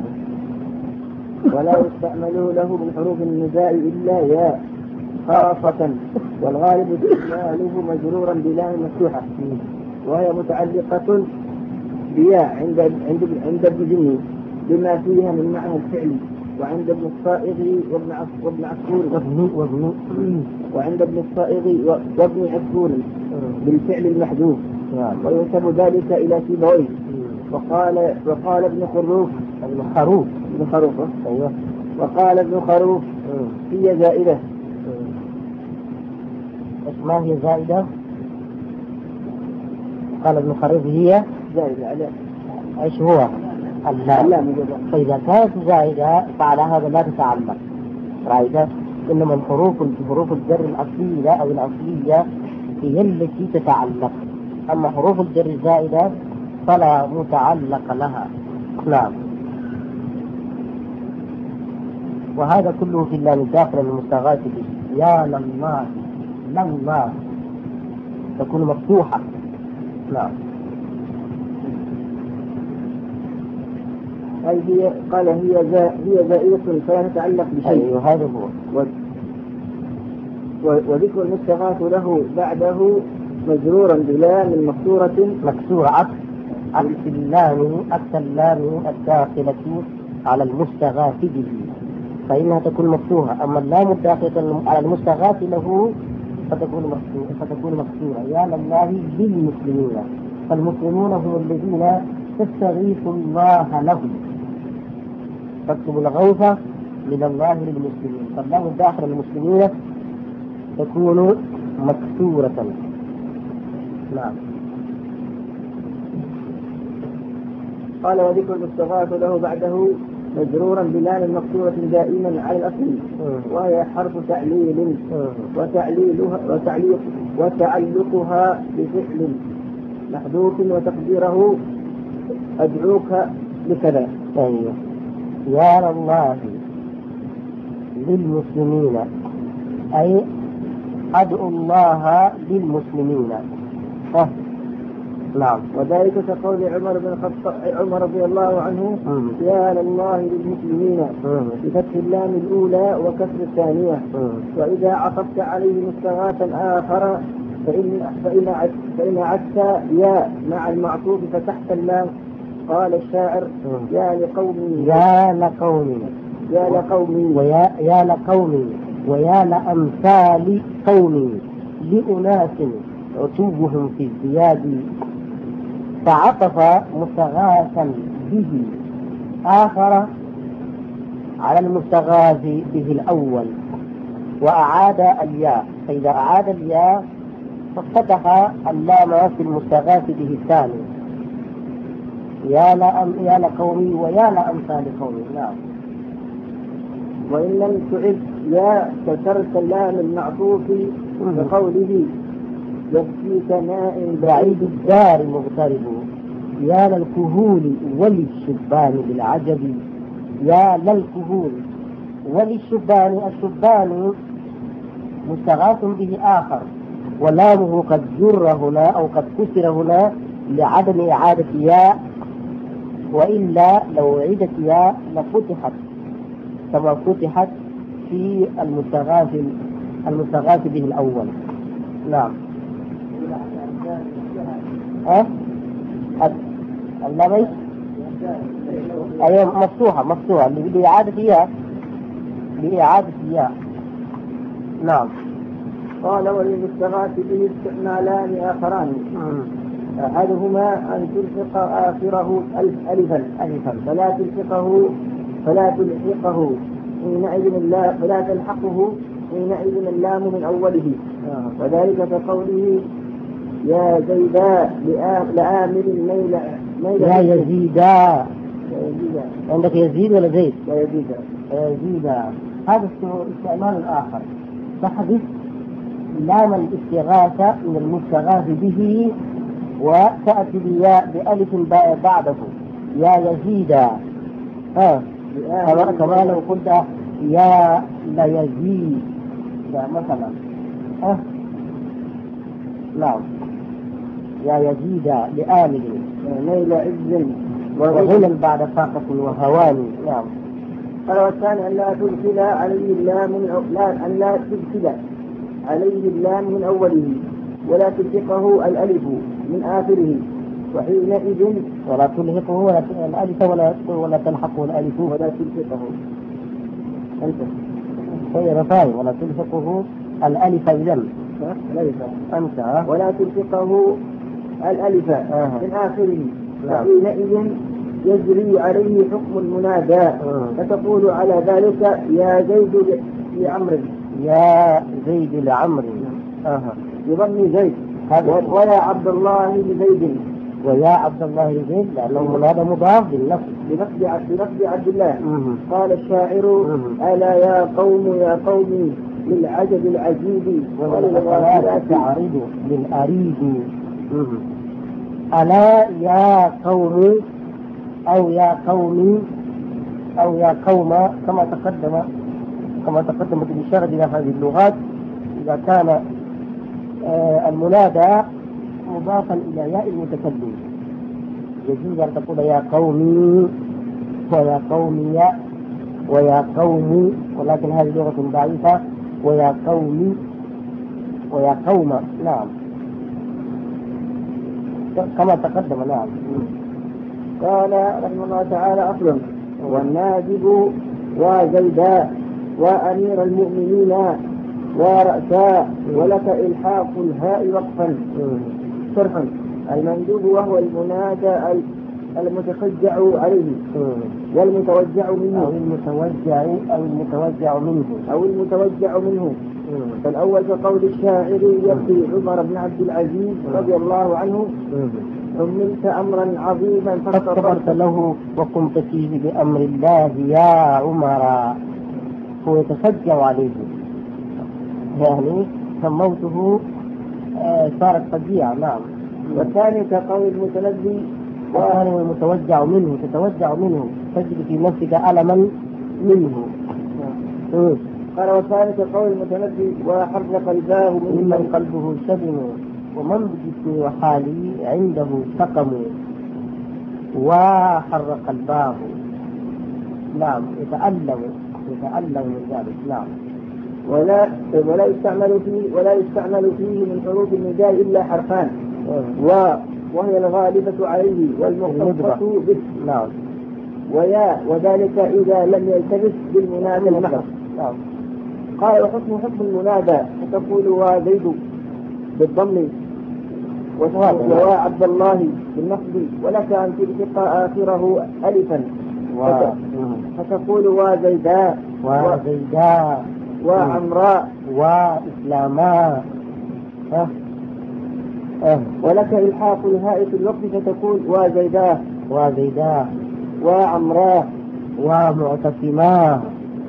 A: ولا يستعمل له بالحروف النداء إلا يا خاصة والغالب استعماله مجرورا بلام مفتوحة وهي متعلقة بياء عند عند عند ابن جني بما فيها من معنى الفعل وعند ابن الصائغ وابن وابن عصفور
B: وابن
A: وعند ابن الصائغ وابن عصفور بالفعل المحذوف وينسب ذلك إلى سيبويه. وقال وقال ابن خروف
B: ابن خروف
A: ابن خروف
B: ايوه
A: وقال ابن خروف هي زائدة.
B: ما هي زائدة؟ قال ابن خروف هي
A: زائدة على
B: ايش هو؟ اللام. فإذا كانت زائدة فعلى هذا لا تتعلق زائدة، إنما الحروف حروف الجر الأصلية أو الأصلية هي التي تتعلق. أما حروف الجر الزائدة فلا متعلق لها. نعم. وهذا كله في اللام الداخل المستغاث به. يا لله لله تكون مفتوحة. نعم.
A: أي هي قال هي زا هي زائدة فلا تتعلق بشيء.
B: أيوه هذا هو.
A: و... و... وذكر المستغاث له بعده مجرورا بلام مكسورة
B: مكسورة عكس عكس اللام عكس اللام الداخلة على المستغاث به فإنها تكون مفتوحة. أما اللام الداخلة على المستغاث له فتكون مكسورة فتكون مكسورة. يا لله للمسلمين، فالمسلمون هم الذين تستغيث الله لهم، تطلب الغوث من الله للمسلمين، فاللام الداخل للمسلمين تكون مكسورة. نعم.
A: قال وذكر المستغاث له بعده مجرورا بلام مكسورة دائما على الأصل وهي حرف تعليل وتعليلها وتعليق وتعلقها بفعل محذوف وتقديره أدعوك لكذا.
B: أيوه. يا الله للمسلمين أي أدعو الله للمسلمين. أه. نعم.
A: وذلك كقول عمر بن الخطاب عمر رضي الله عنه
B: مم.
A: يا لله للمسلمين بفتح اللام الأولى وكسر الثانية.
B: مم.
A: وإذا عطفت عليه مستغاثا آخر فإن فإن فإن عدت يا مع المعطوف فتحت اللام. قال الشاعر
B: مم.
A: يا لقومي
B: يا لقومي
A: يا لقومي
B: ويا يا لقومي ويا لأمثال قومي لأناس عتوبهم في الزياد، فعطف مستغاثا به آخر على المستغاث به الأول وأعاد الياء، فإذا أعاد الياء ففتح اللام في المستغاث به الثاني. يا لأم يا لقومي ويا لأمثال قومي. نعم.
A: وإن لم تعد يا كسرت اللام المعطوف بقوله يبكيك نائم
B: بعيد الدار مغترب يا للكهول وللشبان بالعجب. يا للكهول وللشبان، الشبان مستغاث به آخر ولامه قد جر هنا أو قد كسر هنا لعدم إعادة ياء، وإلا لو عيدت ياء لفتحت كما فتحت في المستغاث المستغاث به الأول. نعم. ها؟ اللامي أيوة مفتوحة مفتوحة لإعادة ياء لإعادة ياء. نعم.
A: قال وللمستغاث به استعمالان آخران أحدهما أن تلحق آخره ألفا ألفا فلا تلحقه فلا تلحقه حينئذ لا فلا تلحقه حينئذ اللام من أوله. وذلك كقوله يا زيدا لآمر ميل
B: يا يزيدا. عندك يزيد ولا زيد؟
A: يا يزيدا.
B: يزيدا هذا استعمال آخر، تحذف لام الاستغاثة من المستغاث به وتأتي بالياء بألف بعده يا يزيدا. ها آه. كما لو قلت يا ليزيد مثلا. ها نعم. يا يزيد لآمل
A: نيل عز
B: وغنى بعد فاقة وهوان. نعم.
A: قال والثاني أن لا تدخل عليه اللام من أو... لا أن لا تدخل عليه اللام من أوله ولا تلحقه الألف من آخره، وحينئذ
B: ولا تلحقه ولا الألف ولا ولا تلحقه الألف
A: ولا تلحقه أنت
B: غير فاهم ولا تلحقه الألف إذن
A: أنت ولا تلحقه الألف
B: آه.
A: من آخره. وحينئذ يجري عليه حكم المنادى فتقول على ذلك يا زيد لعمر
B: يا زيد لعمر
A: آه. يضم زيد ويا عبد الله لزيد
B: ويا عبد الله لزيد لأنه منادى مضاف للنفس
A: بنفس عبد الله. قال الشاعر ألا يا قوم يا قوم للعجب العجيب
B: ولا تعرض للأريد ألا يا قوم أو يا قوم أو يا قوم كما تقدم كما تقدمت الإشارة إلى هذه اللغات. إذا كان آه المنادى مضافا إلى ياء المتكلم يجوز أن تقول يا قومي ويا قومي ويا قوم، ولكن هذه لغة ضعيفة. ويا قومي ويا قوم نعم كما تقدم. نعم.
A: قال رحمه الله تعالى: أصل والناجب وزيداء وأمير المؤمنين ورأساء ولك إلحاق الهاء وقفا. شرحا: المندوب وهو المنادى المتشجع عليه والمتوجع منه
B: أو المتوجع أو المتوجع منه
A: أو المتوجع منه. فالأول كقول الشاعر يبكي عمر بن عبد العزيز رضي الله عنه: حملت أمرا عظيما
B: فاصطبرت له وقمت فيه بأمر الله يا عمر. هو يتشجع عليه، يعني فموته آه صارت فجيعة. نعم.
A: والثاني كقول المتنبي
B: والثاني المتوجع منه، تتوجع منه، تجد في نفسك ألما منه.
A: قال: والثاني كقول المتنبي وحرق قلباه
B: ممن قلبه شبن ومن بجسمي وحالي عنده سقم وحرق قلباه. نعم. يتألم يتألم من ذلك. نعم.
A: ولا ولا يستعمل فيه ولا يستعمل فيه من حروف النداء إلا حرفان، و وهي الغالبة عليه والمختصة به.
B: نعم.
A: ويا وذلك إذا لم يلتبس بالمنادى المحض.
B: نعم.
A: قال: وحكم حكم المنادى فتقول وزيد بالضم وتقول عبد الله بالنصب، ولك أن تلحق آخره ألفا فتقول وزيداء
B: وزيداء
A: وعمراء
B: وإسلاما. أه.
A: أه. ولك إلحاق الهاء في الوقت فتقول وزيداء
B: وزيداء
A: وعمراء
B: ومعتصما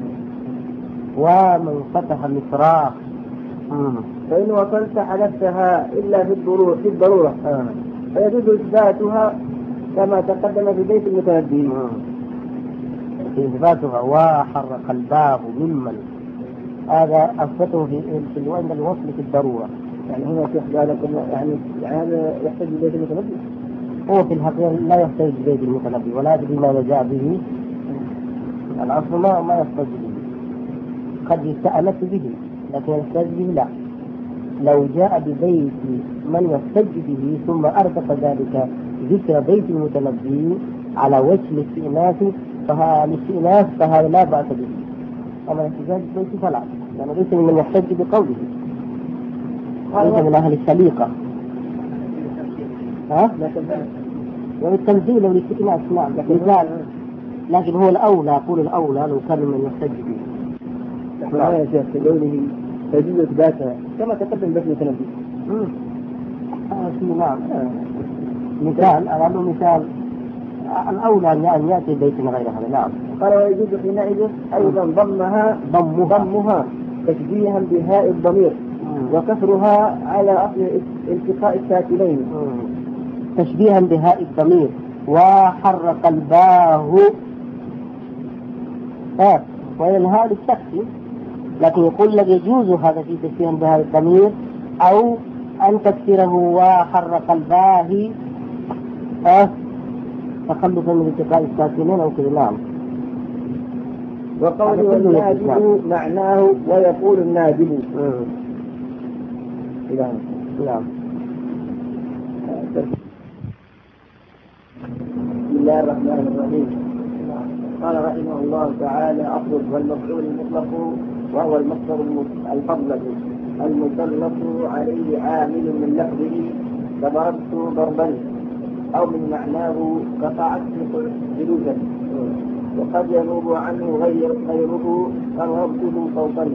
B: ومن فتح مصراه.
A: فإن وصلت حذفتها إلا في الضرورة في الضرورة
B: آه.
A: فيجوز إثباتها كما تقدم في بيت المتنبي.
B: في إثباتها وحرق قلباه ممن، هذا أثبته في في عند الوصل في الضرورة.
A: يعني هنا في لكم يعني هذا يحتاج بيت المتنبي.
B: هو في الحقيقة لا يحتاج بيت المتنبي، ولا أدري ماذا جاء به. الأصل ما ما يحتاج به، قد يستأنس به لكن يحتاج به لا. لو جاء ببيت من يحتج به ثم أردف ذلك ذكر بيت المتنبي على وجه الاستئناس فها الاستئناس فهذا لا بأس به. أما الاحتجاج ببيت فلا، يعني ليس من يحتج بقوله، ليس من أهل السليقة. ها؟ يعني التنزيل والاستئناس نعم، مثال، لكن هو الأولى، أقول الأولى لو كان من يحتج به.
A: نعم يا شيخ في قوله تجوز إثباتها كما تقدم بيت المتنبي.
B: آه نعم. آه. مثال أنا مثال الأولى أن يأتي بيت غير هذا. نعم.
A: قال: ويجوز حينئذ أيضا ضمها
B: ضمها,
A: ضمها تشبيها بهاء الضمير وكسرها على أصل التقاء الساكنين
B: تشبيها بهاء الضمير وحرق قلباه. آه. وينهى للشخص، لكن يقول لك يجوز هذا في تشبيه بهاء الضمير أو أن تكسره وحرق قلباه آه. تخلصا من التقاء الساكنين أو كذا. نعم.
A: وقوله الناجب معناه ويقول الناجب.
B: نعم.
A: بسم الله الرحمن الرحيم. قال رحمه الله تعالى: أفضل والمفعول المطلق وهو المصدر الفضل المسلط عليه عامل من لفظه كضربت ضربا أو من معناه قطعت جلوسا، وقد ينوب عنه غير غيره قربته صوتا.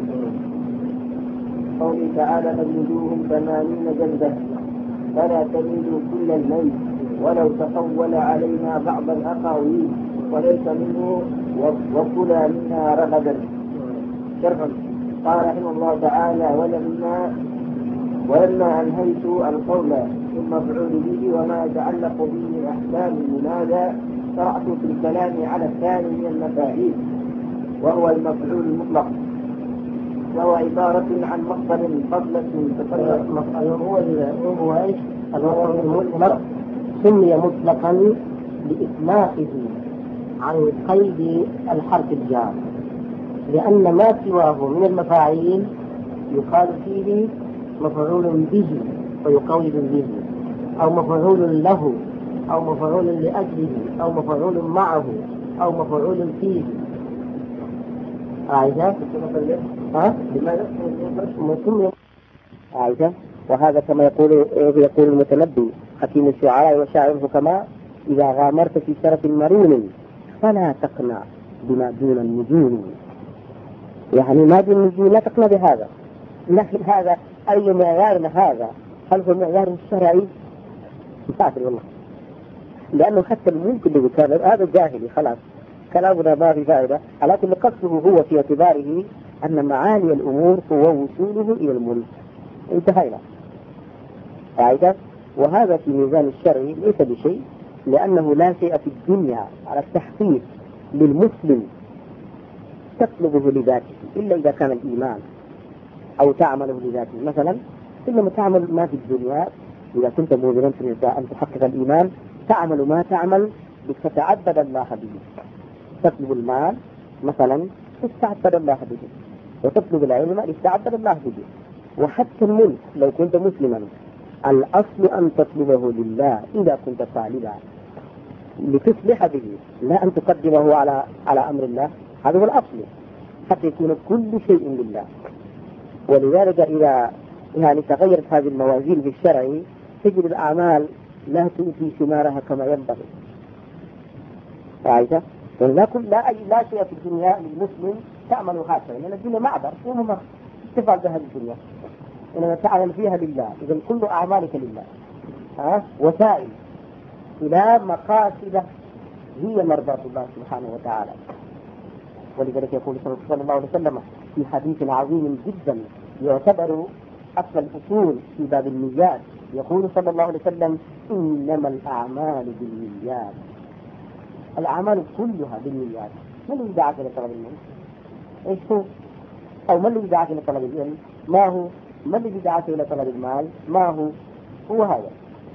A: قوله تعالى: فاجلدوهم ثمانين جلدة فلا تميلوا كل الميل ولو تقول علينا بعض الأقاويل وليس منه وكلا منها رغدا. شرحا: قال رحمه الله تعالى: ولما ولما أنهيت القول في المفعول به وما يتعلق به من أحكام المنادى شرعت في الكلام على الثاني من المفاعيل وهو المفعول المطلق، وهو عبارة عن مصدر قبل اسم تقدم.
B: هو هو ايش؟ المفعول المطلق سمي مطلقا لإطلاقه عن قيد الحرف الجار، لأن ما سواه من المفاعيل يقال فيه مفعول به ويقيد به، أو مفعول له، أو مفعول لأجله، أو مفعول معه، أو مفعول فيه. عايزة؟ ها؟ لماذا؟ عايزة؟ وهذا كما يقول يقول المتنبي حكيم الشعراء وشاعر الحكماء: إذا غامرت في شرف مرون فلا تقنع بما دون النجوم. يعني ما دون النجوم لا تقنع بهذا، لكن هذا أي معيار هذا؟ هل هو معيار الشرعي؟ مسافر والله، لأنه حتى الممكن اللي كان هذا جاهلي خلاص كلامنا ما في فائدة، لكن قصده هو في اعتباره أن معاني الأمور هو وصوله إلى الملك. انتهينا. قاعدة. وهذا في ميزان الشرعي ليس بشيء، لأنه لا شيء في الدنيا على التحقيق للمسلم تطلبه لذاته إلا إذا كان الإيمان، أو تعمله لذاته. مثلا إنما تعمل ما في الدنيا إذا كنت مؤمنا أن تحقق الإيمان تعمل ما تعمل لتتعبد الله به. تطلب المال مثلا لتتعبد الله به، وتطلب العلم لتتعبد الله به. وحتى الملك لو كنت مسلما الأصل أن تطلبه لله إذا كنت طالبا لتصلح به، لا أن تقدمه على على أمر الله. هذا هو الأصل حتى يكون كل شيء لله. ولذلك إذا يعني تغيرت هذه الموازين في الشرع تجد الأعمال لا تؤتي ثمارها كما ينبغي. عايشة؟ لا كل لا أي لا شيء في الدنيا للمسلم تعمل هكذا، لأن الدنيا معبر وهم تفعل بها الدنيا، إنما تعمل فيها لله. إذا كل أعمالك لله، ها وسائل إلى مقاصد هي مرضاة الله سبحانه وتعالى. ولذلك يقول صلى الله عليه وسلم في حديث عظيم جدا يعتبر أصل الأصول في باب النيات، يقول صلى الله عليه وسلم: إنما الأعمال بالنيات. الأعمال كلها بالنيات. من الذي دعاك إلى طلب العلم؟ إيش هو؟ أو من الذي دعاك إلى طلب العلم؟ ما هو؟ من الذي دعاك إلى طلب المال؟ ما هو؟ هو هذا.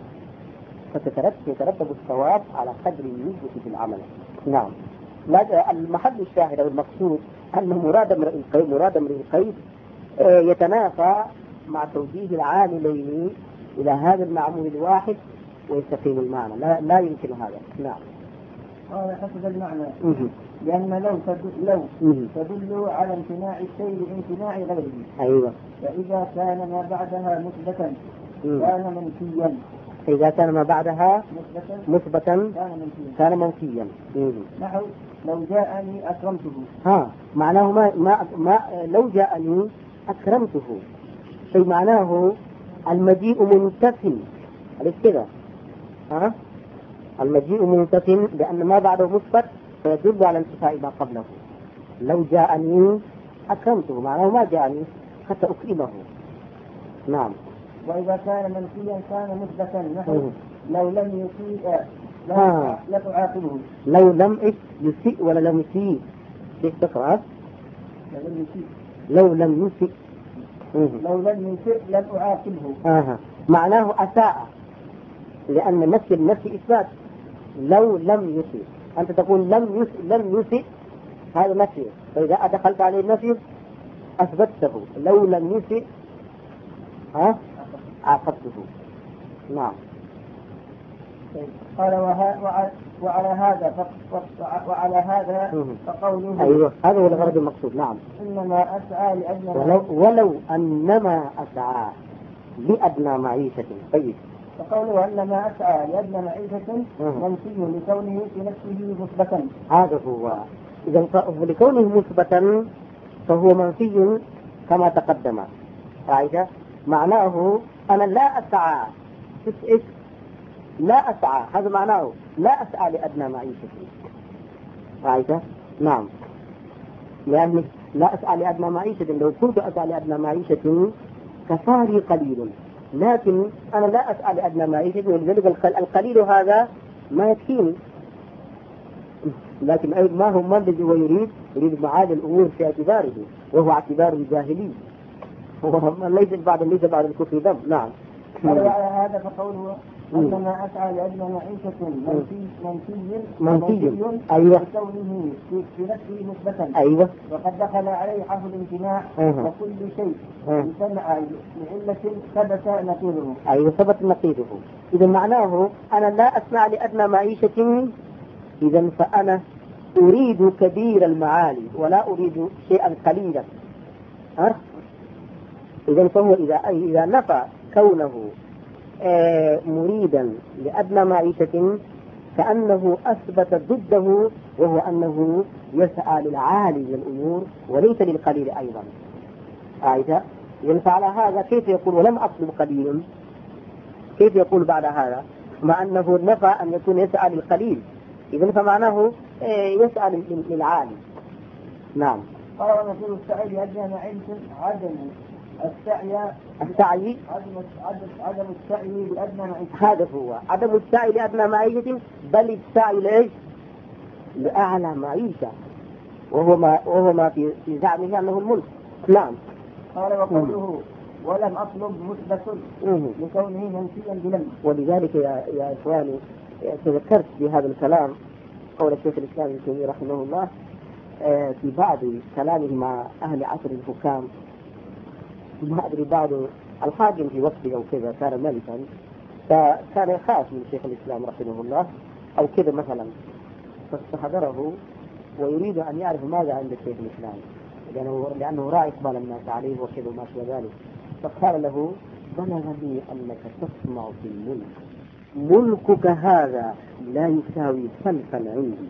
B: فتترتب الثواب على قدر النية في العمل. نعم. المحل الشاهد أو المقصود أن مراد امرئ القيد مراد امرئ القيد يتنافى مع توجيه العاملين إلى هذا المعمول الواحد ويستقيم المعنى. لا, لا يمكن هذا. نعم.
A: هذا حسب المعنى. لأن لو تدل, لو تدل على امتناع الشيء لامتناع غيره.
B: أيوة.
A: فإذا كان ما بعدها مثبتا كان منفيا.
B: إذا كان ما بعدها مثبتا كان منفيا.
A: نحو لو جاءني أكرمته.
B: ها معناه ما, ما, ما لو جاءني أكرمته، أي معناه المجيء منتف. أليس كذا؟ ها المجيء منتف لأن ما بعده مثبت فيدل على انتفاء ما قبله. لو جاءني أكرمته معناه ما جاءني حتى أكرمه. نعم.
A: وإذا كان منفيا كان مثبتا. نحو لو لم يسيء لا تعاقبه.
B: لو لم يسيء ولا لم يسيء كيف تقرأ؟
A: لو لم يسيء
B: لو لم يسيء
A: لو لم يسيء لم أعاقبه.
B: آه. معناه أساء، لأن نفي النفي إثبات. لو لم يسيء أنت تقول لم يسيء لم يسيء هذا نفي، فإذا أدخلت عليه النفي أثبته. لو لم يسيء ها عاقبته. نعم.
A: قال وها وعلى هذا وعلى هذا فقوله
B: أيوه هذا هو الغرض المقصود. نعم.
A: إنما أسعى لأدنى
B: ولو, ولو أنما أسعى لأدنى معيشة. طيب.
A: فقوله أنما أسعى لأدنى معيشة منفي لكونه في نفسه مثبتا.
B: هذا هو. إذا لكونه مثبتا فهو منفي كما تقدم. قاعدة معناه أنا لا أسعى إيش لا أسعى، هذا معناه لا أسعى لأدنى معيشة. قاعدة. نعم. يعني لا أسعى لأدنى معيشة. لو كنت أسعى لأدنى معيشة كفاني قليل، لكن أنا لا أسعى لأدنى معيشة، ولذلك القليل هذا ما يكفيني. لكن أيضا ما هو ما الذي هو يريد؟ يريد معالي الأمور في اعتباره، وهو اعتبار الجاهلي، ليس بعد ليس بعد الكفر ذنب. نعم.
A: وعلى هذا فقوله أنما أسعى لأجل معيشة منفي
B: منفي أيوة
A: بكونه في, في نفسه مثبتا
B: أيوة،
A: وقد دخل عليه حرف الامتناع
B: أه.
A: وكل شيء يسمع لعلة ثبت نقيضه.
B: أيوة ثبت نقيضه. إذا معناه أنا لا أسمع لأدنى معيشة، إذا فأنا أريد كبير المعالي ولا أريد شيئا قليلا. أه؟ إذا فهو إذا إذا نفى كونه آه مريدا لأدنى معيشة كأنه أثبت ضده، وهو أنه يسعى للعالي من الأمور وليس للقليل أيضا. أعيد ينفع على هذا كيف يقول ولم أطلب قليل؟ كيف يقول بعد هذا مع أنه نفى أن يكون يسعى للقليل؟ إذا فمعناه آه يسعى للعالي. نعم.
A: قال ونقول السعي لأجل معيشة عدم السعي
B: السعي
A: عدم عدم السعي لأدنى معيشة.
B: هذا هو عدم السعي لأدنى معيشة، بل السعي لإيش؟ لأعلى معيشة، وهو ما وهو ما في في زعمه أنه الملك. نعم.
A: قال وقوله ولم أطلب مثبت لكونه منفيا بلم.
B: ولذلك يا يا إخواني تذكرت بهذا الكلام قول الشيخ الإسلام ابن تيمية رحمه الله في بعض كلامه مع أهل عصر الحكام. ما أدري بعض الحاكم في وقته أو كذا كان ملكا، فكان يخاف من شيخ الإسلام رحمه الله أو كذا مثلا، فاستحضره ويريد أن يعرف ماذا عند شيخ الإسلام، لأنه, لأنه رأى إقبال الناس عليه وكذا وما شابه ذلك. فقال له بلغني أنك تسمع في الملك، ملكك هذا لا يساوي فلفا عندي.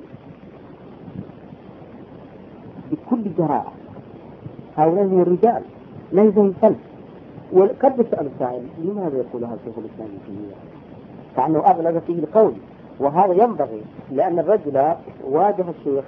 B: بكل جراءة هؤلاء الرجال لا يساوي فلف. وقد يسأل السائل لماذا يقول هذا شيخ الإسلام ابن تيمية؟ كأنه أبلغ فيه القول، وهذا ينبغي، لأن الرجل واجه الشيخ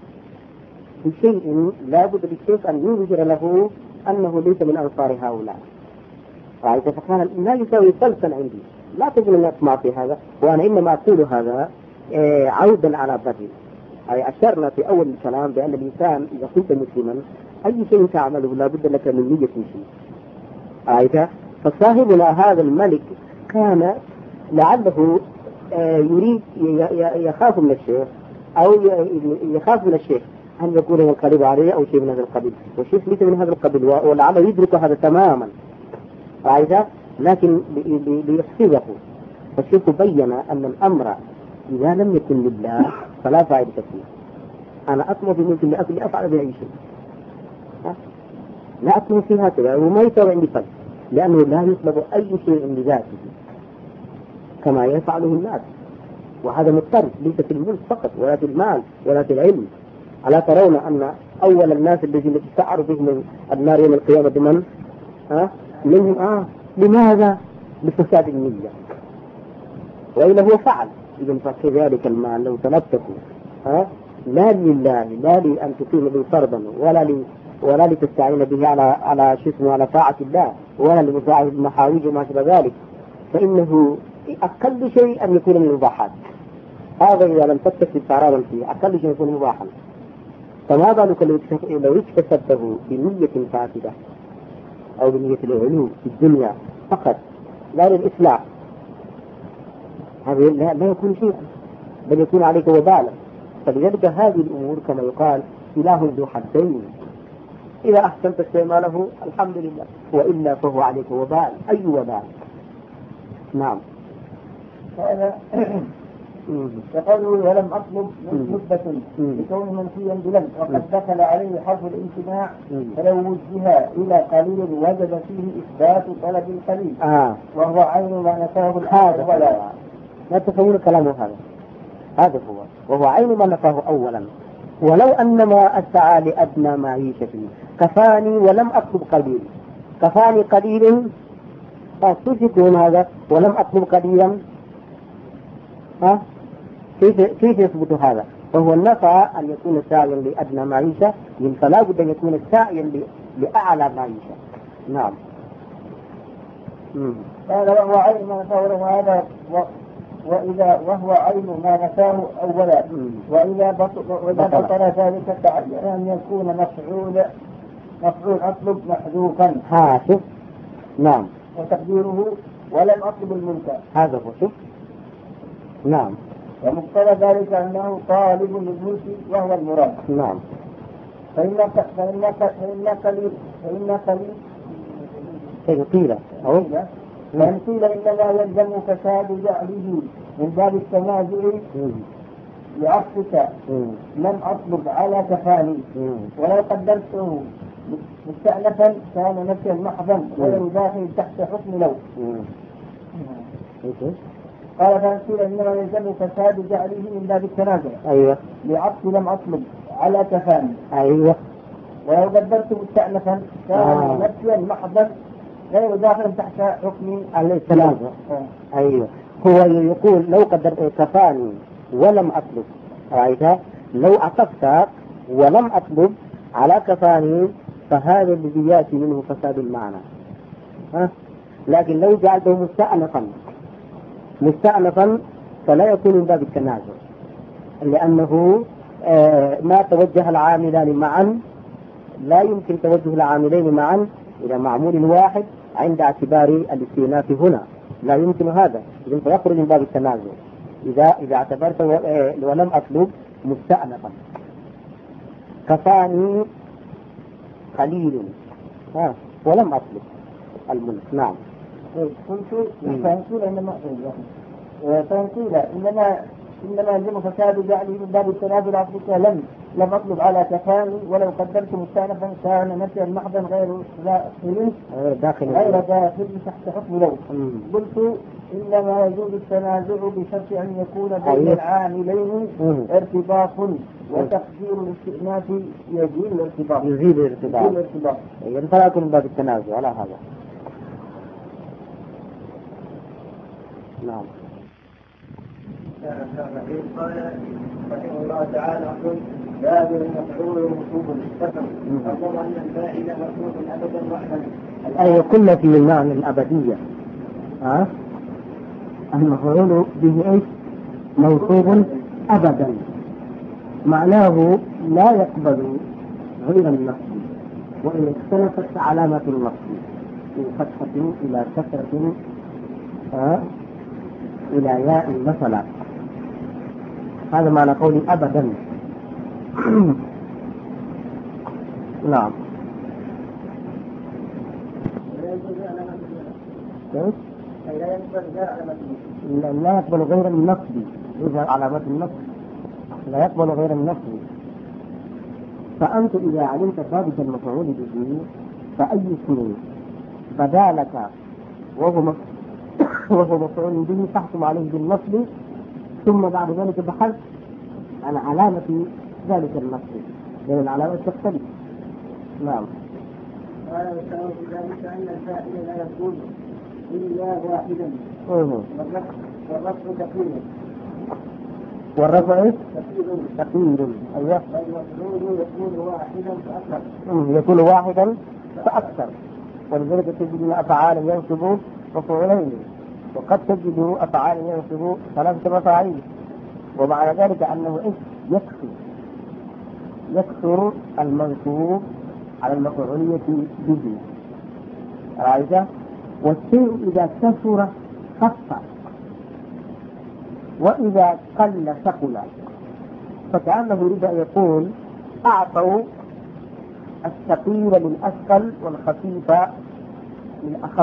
B: بشيء لا بد للشيخ أن يظهر له أنه ليس من أنصار هؤلاء. فقال لا يساوي فلسا عندي، لا تقول أن أسمع في هذا، وأنا إنما أقول هذا عودا على بدء. أي أشرنا في أول الكلام بأن الإنسان إذا كنت مسلما أي شيء تعمله لا بد لك من نية شيء. أيضا فصاحبنا هذا الملك كان لعله يريد يخاف من الشيخ أو يخاف من الشيخ أن يكون منقلب عليه أو شيء من هذا القبيل، والشيخ ليس من هذا القبيل، ولعله يدرك هذا تماما. أيضا لكن ليحفظه، فالشيخ بين أن الأمر إذا لم يكن لله فلا فائدة فيه. أنا أطلب ممكن لأكل أفعل بأي شيء، لا أطلب فيها كذا وما يسوي عندي فلس، لأنه لا يطلب أي شيء لذاته كما يفعله الناس، وهذا مضطر ليس في الملك فقط ولا في المال ولا في العلم. ألا ترون أن أول الناس الذين تسعر بهم النار يوم القيامة من؟ ها؟ منهم آه لماذا؟ لفساد النية. وإلا هو فعل. إذا فكذلك المال لو تلبسوا ها لا لله لا لأن تقيم به فرضا ولا لي ولا لتستعين به على على شو اسمه على طاعة الله ولا لمساعدة المحاويج وما شابه ذلك، فإنه أقل شيء أن يكون من المباحات. هذا إذا لم تكتسب قرارا فيه أقل شيء يكون مباحا، فما بالك لو اكتسبته بنية فاسدة أو بنية العلو في الدنيا فقط لا للإصلاح، هذا لا, لا يكون شيء بل يكون عليك وبالا. فلذلك هذه الأمور كما يقال إله ذو حدين، إذا أحسنت استعماله الحمد لله، وإلا فهو عليك وبال. أي وبال؟ نعم.
A: هذا يقول ولم أطلب مثبت لكون منفيا بلم، وقد دخل عليه حرف الامتناع، فلو وجه إلى قليل وجد فيه إثبات طلب القليل
B: آه.
A: وهو عين ما نفاه
B: هذا
A: ولا
B: لا تفهمون كلامه هذا. هذا هو وهو عين ما نفاه أولا. ولو أنما أسعى لأدنى معيشة كفاني ولم أطلب قليل، كفاني قليل كيف يكون هذا ولم أطلب قليلا؟ ها كيف كيف يثبت هذا؟ وهو النفع أن يكون سعيا لأدنى معيشة، فلا بد أن يكون سعيا لأعلى معيشة. نعم.
A: قال وهو عين ما نفاه له هذا وإذا وهو عين ما نفاه أولا وإذا بطل ذلك تعين أن يكون مفعول مفعول أطلب محذوفا.
B: ها شوف. نعم.
A: وتقديره ولم أطلب المنكر.
B: هذا هو شوف. نعم.
A: ومقتضى ذلك أنه طالب للملك وهو المراد.
B: نعم.
A: فإنك فإنك فإنك لي فإنك لي
B: فإن قيل أو
A: فإن قيل إنما يلزم فساد جعله من باب التنازع لعكسك لم أطلب على كفاني ولو قدرته مستأنفا كان نفيا محضا غير داخل تحت حكم لو. قال فإن قيل إنما يلزم فساد جعله من باب التنازع.
B: أيوة.
A: لعكس لم أطلب على كفاني.
B: أيوة.
A: ولو قدرته مستأنفا كان
B: آه.
A: نفيا محضا غير داخل تحت حكم
B: التنازع. آه. أيوة. هو يقول لو قدر كفاني ولم أطلب. رأيت لو أطفت ولم أطلب على كفاني فهذا الذي يأتي منه فساد المعنى. ها؟ لكن لو جعلته مستأنفا مستأنفا فلا يكون من باب التنازع لأنه آه ما توجه العاملان معا لا يمكن توجه العاملين معا إلى معمول واحد عند اعتبار الاستئناف هنا لا يمكن هذا إذن فيخرج من باب التنازع إذا إذا اعتبرت ولم أطلب مستأنفا. كفاني قليل ها ولم أطلب الملك. نعم.
A: قلت فإن قيل إنما فإن قيل إنما إنما يلزم فساد جعله من باب التنازل عقدك لم لم أطلب على كفاني ولو قدرت مستأنفا كان نفيا محضا غير داخل غير داخل تحت حكم لو. قلت إنما يجوز التنازع بشرط أن يكون بين العاملين ارتباط وتقدير الاستئناف يزيل الارتباط
B: يزيل الارتباط يعني فلا يكون من باب التنازع على هذا. نعم.
A: قال رحمه الله تعالى قل باب المفعول مرفوع السفر أفضل أن الفاعل مرفوع أبدا وحدا.
B: أي كل في المعنى الأبدية. ها المفعول به إيش منصوب أبدا معناه لا يقبل غير النصب وإن اختلفت علامة النصب من فتحة إلى كسرة ها إلى ياء مثلا. هذا معنى قولي أبدا. نعم. لا يقبل غير النصب إذا علامة النصب لا يقبل غير النصب. فأنت إذا علمت ثابت المفعول به فأي اسم بدالك وهو وهو مفعول به تحكم عليه بالنصب ثم بعد ذلك بحث عن علامة ذلك النصب لأن العلامة تختلف. نعم.
A: قال وسبب ذلك أن الفاعل لا يكون إلا واحدا والرفع كثير
B: والرفع
A: كثير
B: أيوه
A: والمفعول يكون واحدا فأكثر
B: يكون واحدا فأكثر ولذلك تجد أفعال ينصب مفعولين وقد تجد أفعال ينصب ثلاثة مفاعيل ومعنى ذلك أنه يكثر يكثر المنصوب على المفعولية به. رأيت والشيء إذا كثر خف وإذا قل ثقل فكأنه يريد أن يقول أعطوا الثقيل للأثقل والخفيف للأخف.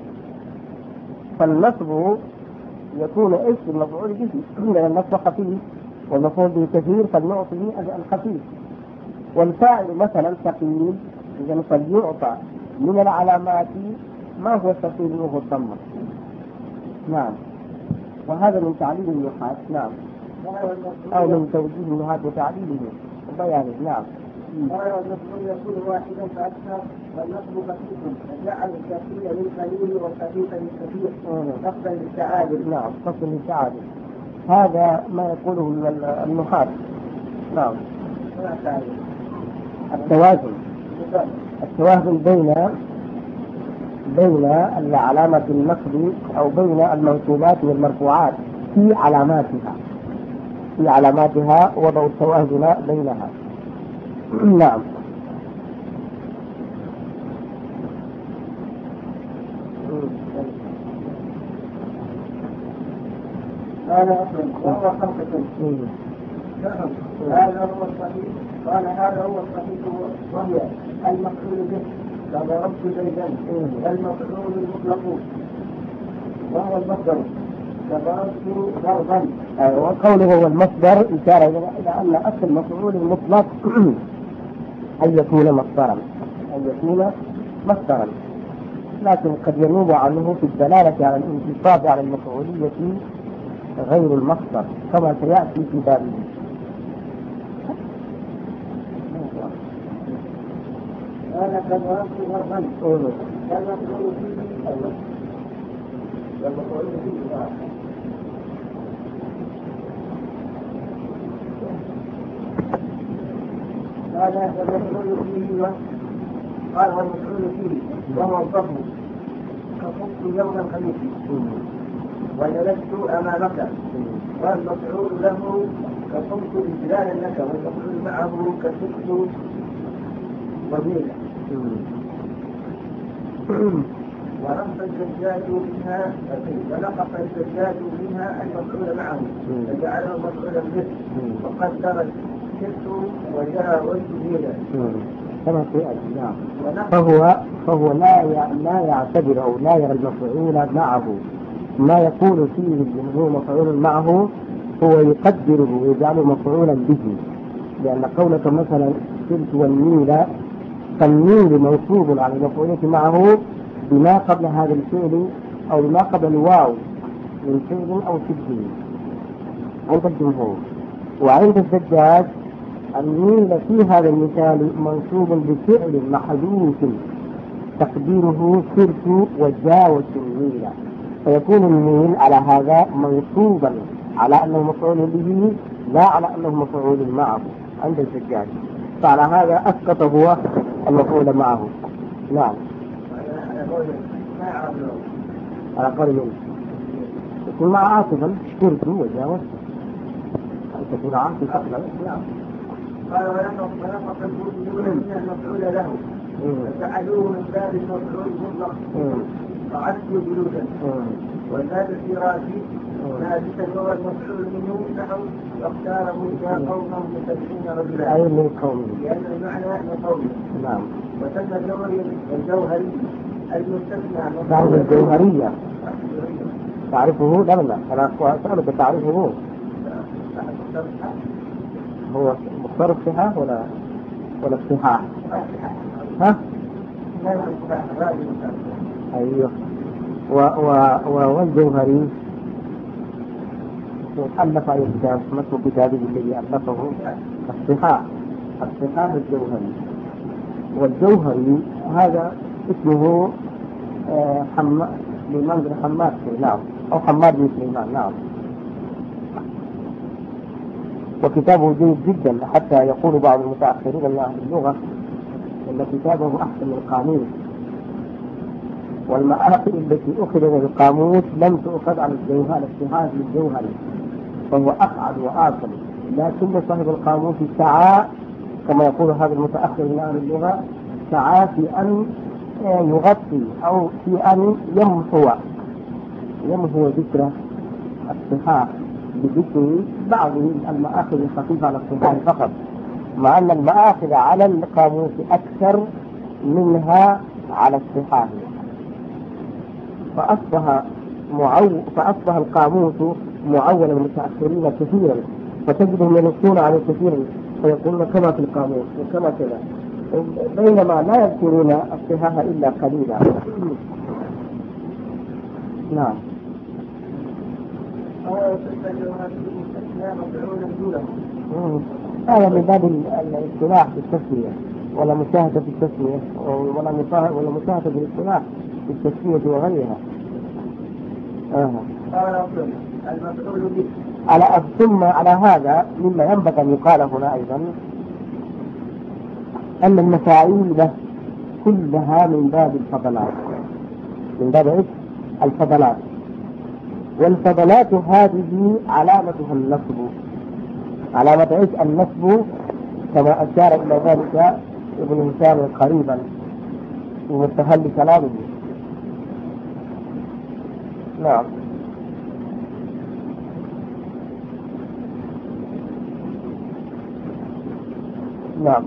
B: فالنصب يكون إيش المفعول به لأن النصب خفيف والمفعول به كثير فلنعطي الخفيف والفاعل مثلا ثقيل إذا فليعطى من العلامات ما هو الثقيل وهو الضمة. نعم. وهذا من تعليل النحاة. نعم. أو من توجيه النحاة وتعليله وبيانه. نعم.
A: قال والمفعول يكون واحدا فأكثر والنصب خفيف فجعل الكثير للقليل والخفيف للكثير قصدا للتعادل.
B: نعم قصدا للتعادل. هذا ما يقوله النحاة. نعم. التوازن التوازن بين بين علامة النصب أو بين المنصوبات والمرفوعات في علاماتها في علاماتها وضع التوازن بينها. نعم.
A: هذا أصل وهو خمسة. هذا هو الصحيح. قال هذا هو الصحيح وهي المفعول به كضربت زيدا المفعول المطلق وهو المصدر كضربت ضربا.
B: وقوله هو المصدر إشارة إلى أن أصل المفعول المطلق أن يكون مصدرا أن يكون مصدرا لكن قد ينوب عنه في الدلالة على الانتصاب على المفعولية غير المصدر كما سيأتي في بابه.
A: أنا قد ضربت ضربا المفعول فيه المفعول فيه هذا المفعول فيه قال والمفعول فيه وهو الضرب كصبت يوم الخميس وجلست أمامك والمفعول له كصبت إجلالا لك والمفعول معه كصبت وزيلا ورفع الزجاج منها ونقص الزجاج منها المفعول معه فجعله مفعولا به وقدر الشرك وجاء وزيلا
B: كما في نعم. فهو فهو لا لا يعتبر او لا يرى المفعول معه ما يقول فيه الجمهور مفعول معه هو يقدره ويجعله مفعولا به لأن قولك مثلا سرت والنيل فالنيل موصوب على المفعولة معه بما قبل هذا الفعل أو بما قبل الواو من فعل أو شبه عند الجمهور. وعند الزجاج النيل في هذا المثال منصوب بفعل محذوف تقديره سرت وجاوزت النيل فيكون النيل على هذا منصوبا على أنه مفعول به لا على أنه مفعول معه عند الزجاج فعلى هذا أسقط هو المفعول معه. نعم. على قول من يكون مع عاطفا سرت وجاوزت أن تكون عاطفا. نعم.
A: قال ونقص المفعول من المفعول له فجعلوه من باب المفعول المطلق فعدت جلودا والباب الفراشي ثالثا هو المفعول منه نحو واختار موسى قومه بسبعين رجلا
B: أي من قومه
A: لأن المعنى من قومه.
B: نعم.
A: وسمى الجوهري الجوهري المستثنى
B: تعرف الجوهرية تعرفه؟ لا لا أنا أسألك تعرفه هو مختار الصحاح ولا ولا الصحاح؟ ها؟ أيوه. و و والجوهري ألف أي كتاب مثل كتابه الذي ألفه الصحاح الصحاح الجوهري. والجوهري هذا اسمه حماد بن حماد نعم أو حماد بن سليمان. نعم. وكتابه جيد جدا حتى يقول بعض المتأخرين من أهل اللغة أن كتابه أحسن من القاموس والمآخذ التي أخذت من القاموس لم تؤخذ عن الجوهري الصحاح للجوهري فهو أقعد وآصل لكن صاحب القاموس سعى كما يقول هذا المتأخر من أهل اللغة سعى في أن يغطي أو في أن يمحو يمحو ذكر الصحاح بذكر بعض المآخذ الخفيفة على الصحاح فقط مع أن المآخذ على القاموس أكثر منها على الصحاح فأصبح معو... فأصبح القاموس معولا المتأخرين كثيرا فتجدهم ينصون على كثيرا فيقولون كما في القاموس وكما كذا بينما لا يذكرون الصحاح إلا قليلا. نعم. هذا من باب الاصطلاح في التسمية ولا مشاهدة في التسمية ولا ولا مشاهدة في الاصطلاح في التسمية وغيرها. آه. على ثم على هذا مما ينبغي أن يقال هنا أيضا أن المفاعيل كلها من باب الفضلات من باب إيش؟ الفضلات. والفضلات هذه علامتها النصب. علامة إيش؟ النصب، كما أشار إلى ذلك ابن هشام قريبا في مستهل كلامه. نعم. نعم.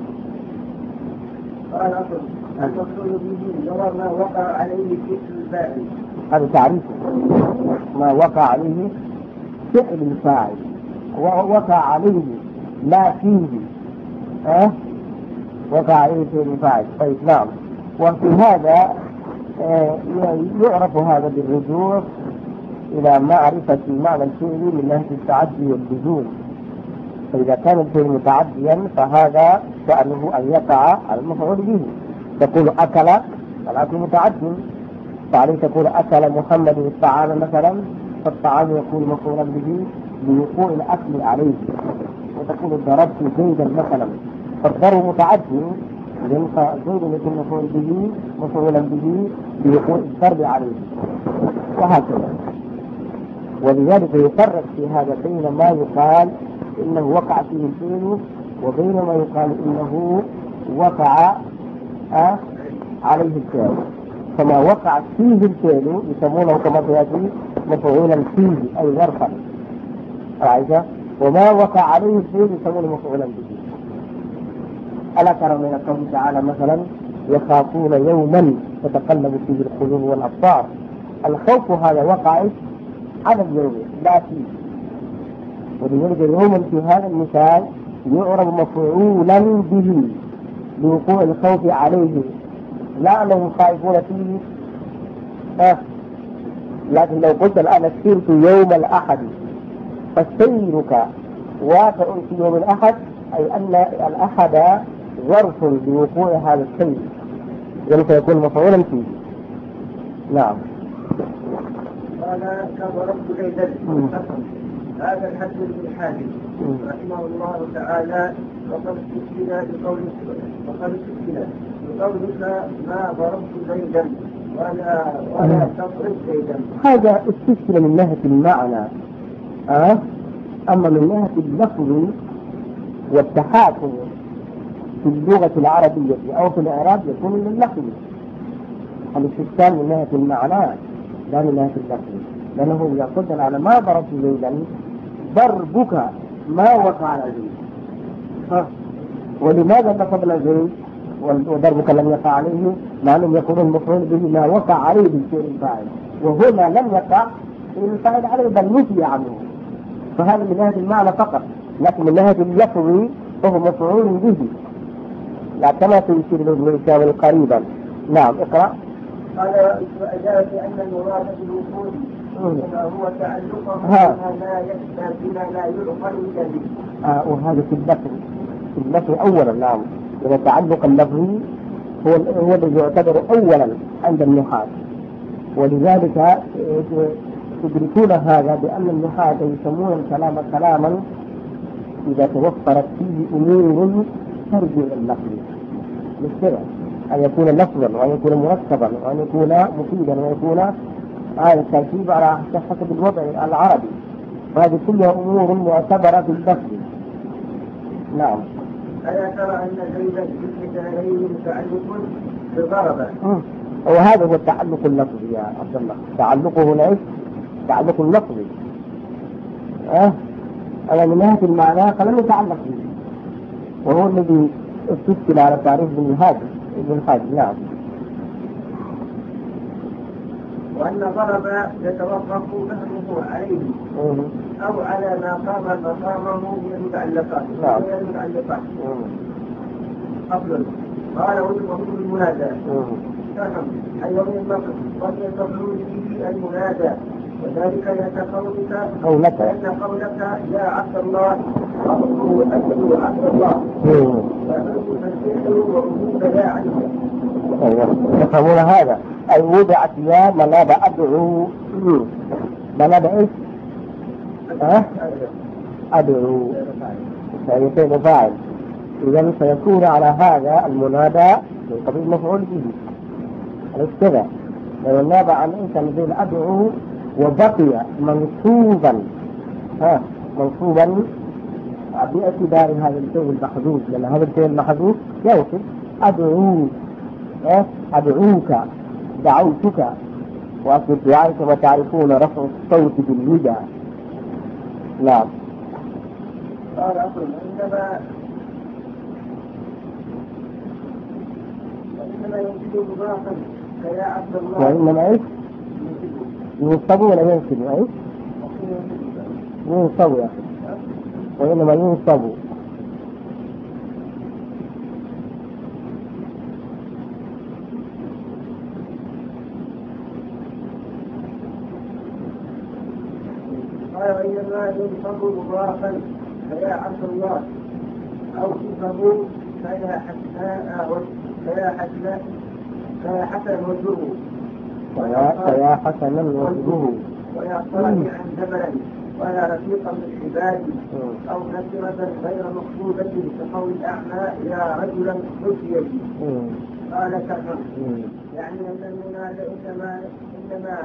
A: قال المقصود به هو ما وقع عليه فعل الفاعل.
B: هذا تعريفه، ما وقع عليه فعل الفاعل، ووقع عليه لا فيه. أه؟ وقع عليه فعل الفاعل. طيب نعم. وفي هذا آه يعرف هذا بالرجوع إلى معرفة معنى الفعل من ناحية التعدي واللزوم. فإذا كان الفعل متعديا فهذا شأنه أن يقع على المفعول به. تقول أكل، الأكل متعدي، فعليه تقول أكل محمد الطعام مثلا، فالطعام يكون مفعولا به لوقوع الأكل عليه. وتقول ضربت زيدا مثلا، فالضرب متعدي، زيد يكون مفعول به مفعولا به لوقوع الضرب عليه، وهكذا. ولذلك يفرق في هذا بين ما يقال إنه وقع فيه الفعل وبين ما يقال إنه وقع أه عليه الفعل. فما وقع فيه الفعل يسمونه كما سيأتي مفعولا فيه أي ظرفا، عايزة. وما وقع عليه الفعل يسمونه مفعولا به. ألا ترى من قوله تعالى مثلا يخافون يوما تتقلب فيه القلوب والأبصار. الخوف هذا وقع على اليوم لا فيه، ولذلك يوما في هذا المثال يعرب مفعولا به لوقوع الخوف عليه، لا أنهم خائفون فيه. آه. لكن لو قلت الآن سرت يوم الأحد، فسيرك واقع في يوم الأحد، أي أن الأحد ظرف لوقوع هذا السير، ذلك يكون مفعولا فيه. نعم.
A: قال كضربت زيدا. هذا الحد بن حاتم رحمه الله تعالى، وقد استثنى بقول وقد استثنى بقولك ما ضربت زيدا ولا ولا تضرب زيدا.
B: هذا استثنى من ناحية المعنى، أه؟ أما من ناحية اللفظ والتحاكم في اللغة العربية أو في الإعراب يكون من اللفظ. الاستثناء من ناحية المعنى لا من ناحية اللفظ، لأنه يقول على ما ضربت زيدا ضربك ما وقع على زيد. ولماذا نصبنا زيد وضربك لم يقع عليه؟ لأنهم يقولون المفعول به ما وقع عليه بالفعل الفاعل، وهنا لم يقع الفاعل عليه بل نفي عنه. فهذا من ناحية المعنى فقط، لكن من ناحية اللفظ فهو مفعول به، لا كما تشير ابن هشام قريبا. نعم اقرأ.
A: قال وأجاب بأن المراد بالوصول إنما هو تعلقه بما لا يشبه بما لا يعقل به.
B: آه وهذا في اللفظ، في اللفظ أولا. نعم. إذا تعلق اللفظي هو هو الذي يعتبر أولا عند النحاة، ولذلك يدركون هذا بأن النحاة يسمون الكلام كلاما إذا توفرت فيه أمور ترجع اللفظ، بالسرعة أن يكون لفظا وأن يكون مركبا وأن يكون مفيدا وأن يكون هذا التركيب على حسب الوضع العربي. وهذه كلها أمور معتبرة في اللفظ. نعم.
A: ألا ترى أن زيدا يثبت عليه متعلق بضربة؟
B: وهذا هو التعلق اللفظي يا عبد الله. تعلقه هنا ايش؟ تعلق اللفظي. أه؟ أنا من ناحية المعنى فلم يتعلق به، وهو الذي استشكل على تعريف ابن الهادي ابن الهادي. نعم.
A: وأن ضرب يتوقف فهمه عليه أو على ما قام مقامه من المتعلقات.
B: نعم.
A: من المتعلقات. أفضل. قال وجهه المنادى. فهم أي ومن المفعول به المنادى، وذلك لأن قولك
B: قولك
A: لأن قولك يا عبد الله أمره أجل عبد الله وأمره الفعل وأمور لا عنه.
B: يفهمون هذا؟ أي وضعت يا مناب أدعو. مناب إيش؟ أه؟ أدعو يعني فعل فاعل، إذا سيكون على هذا المنادى من قبيل مفعول به. أليس كذا؟ لو نابع عن انت نقول ادعو وبقي منصوبا ها منصوبا باعتبار هذا الشيء المحذوف، لان هذا الشيء المحذوف يوصف ادعو اه ادعوك دعوتك. واصل الدعاء كما تعرفون رفع الصوت بالنداء. نعم.
A: قال أصل إنما وإنما ينسب مضافا فيا عبد الله.
B: وإنما إيش؟ ينصب ولا ينسب؟ إيش؟ ينصب يا أخي. وإنما ينصب.
A: قال وإنما ينصب مضافا فيا عبد الله أو صفه فيا حسناء فيا حسناء فيا حسن وجهه
B: فيا حسنا وجهه
A: ويا صالحا جبلا ويا رفيقا بالعباد أو نكرة غير مقصودة كقول الأعمى يا رجلا خشي قال كفر. يعني أن المنادى إنما إنما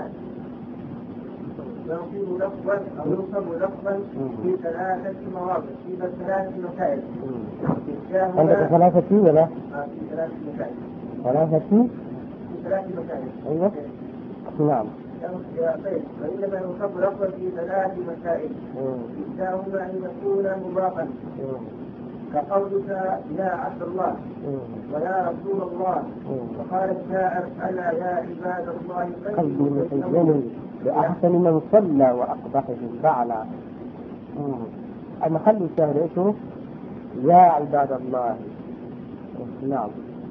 A: ينصب لفظا أو ينصب لفظا في ثلاثة مواضع في ثلاث مسائل.
B: عندك ثلاثة ولا؟
A: في ثلاث مسائل.
B: ثلاثة
A: في ثلاث مسائل.
B: أيوة. نعم.
A: طيب فإنما ينصب لفظا في ثلاث مسائل. إحداهما أن يكون مضافا كقولك يا عبد الله ويا رسول الله. وقال الشاعر ألا يا عباد الله
B: قلبي مسجل بأحسن من صلى وأقبحه البعلى. المحل الشاهد ايش؟ يا عباد الله. نعم.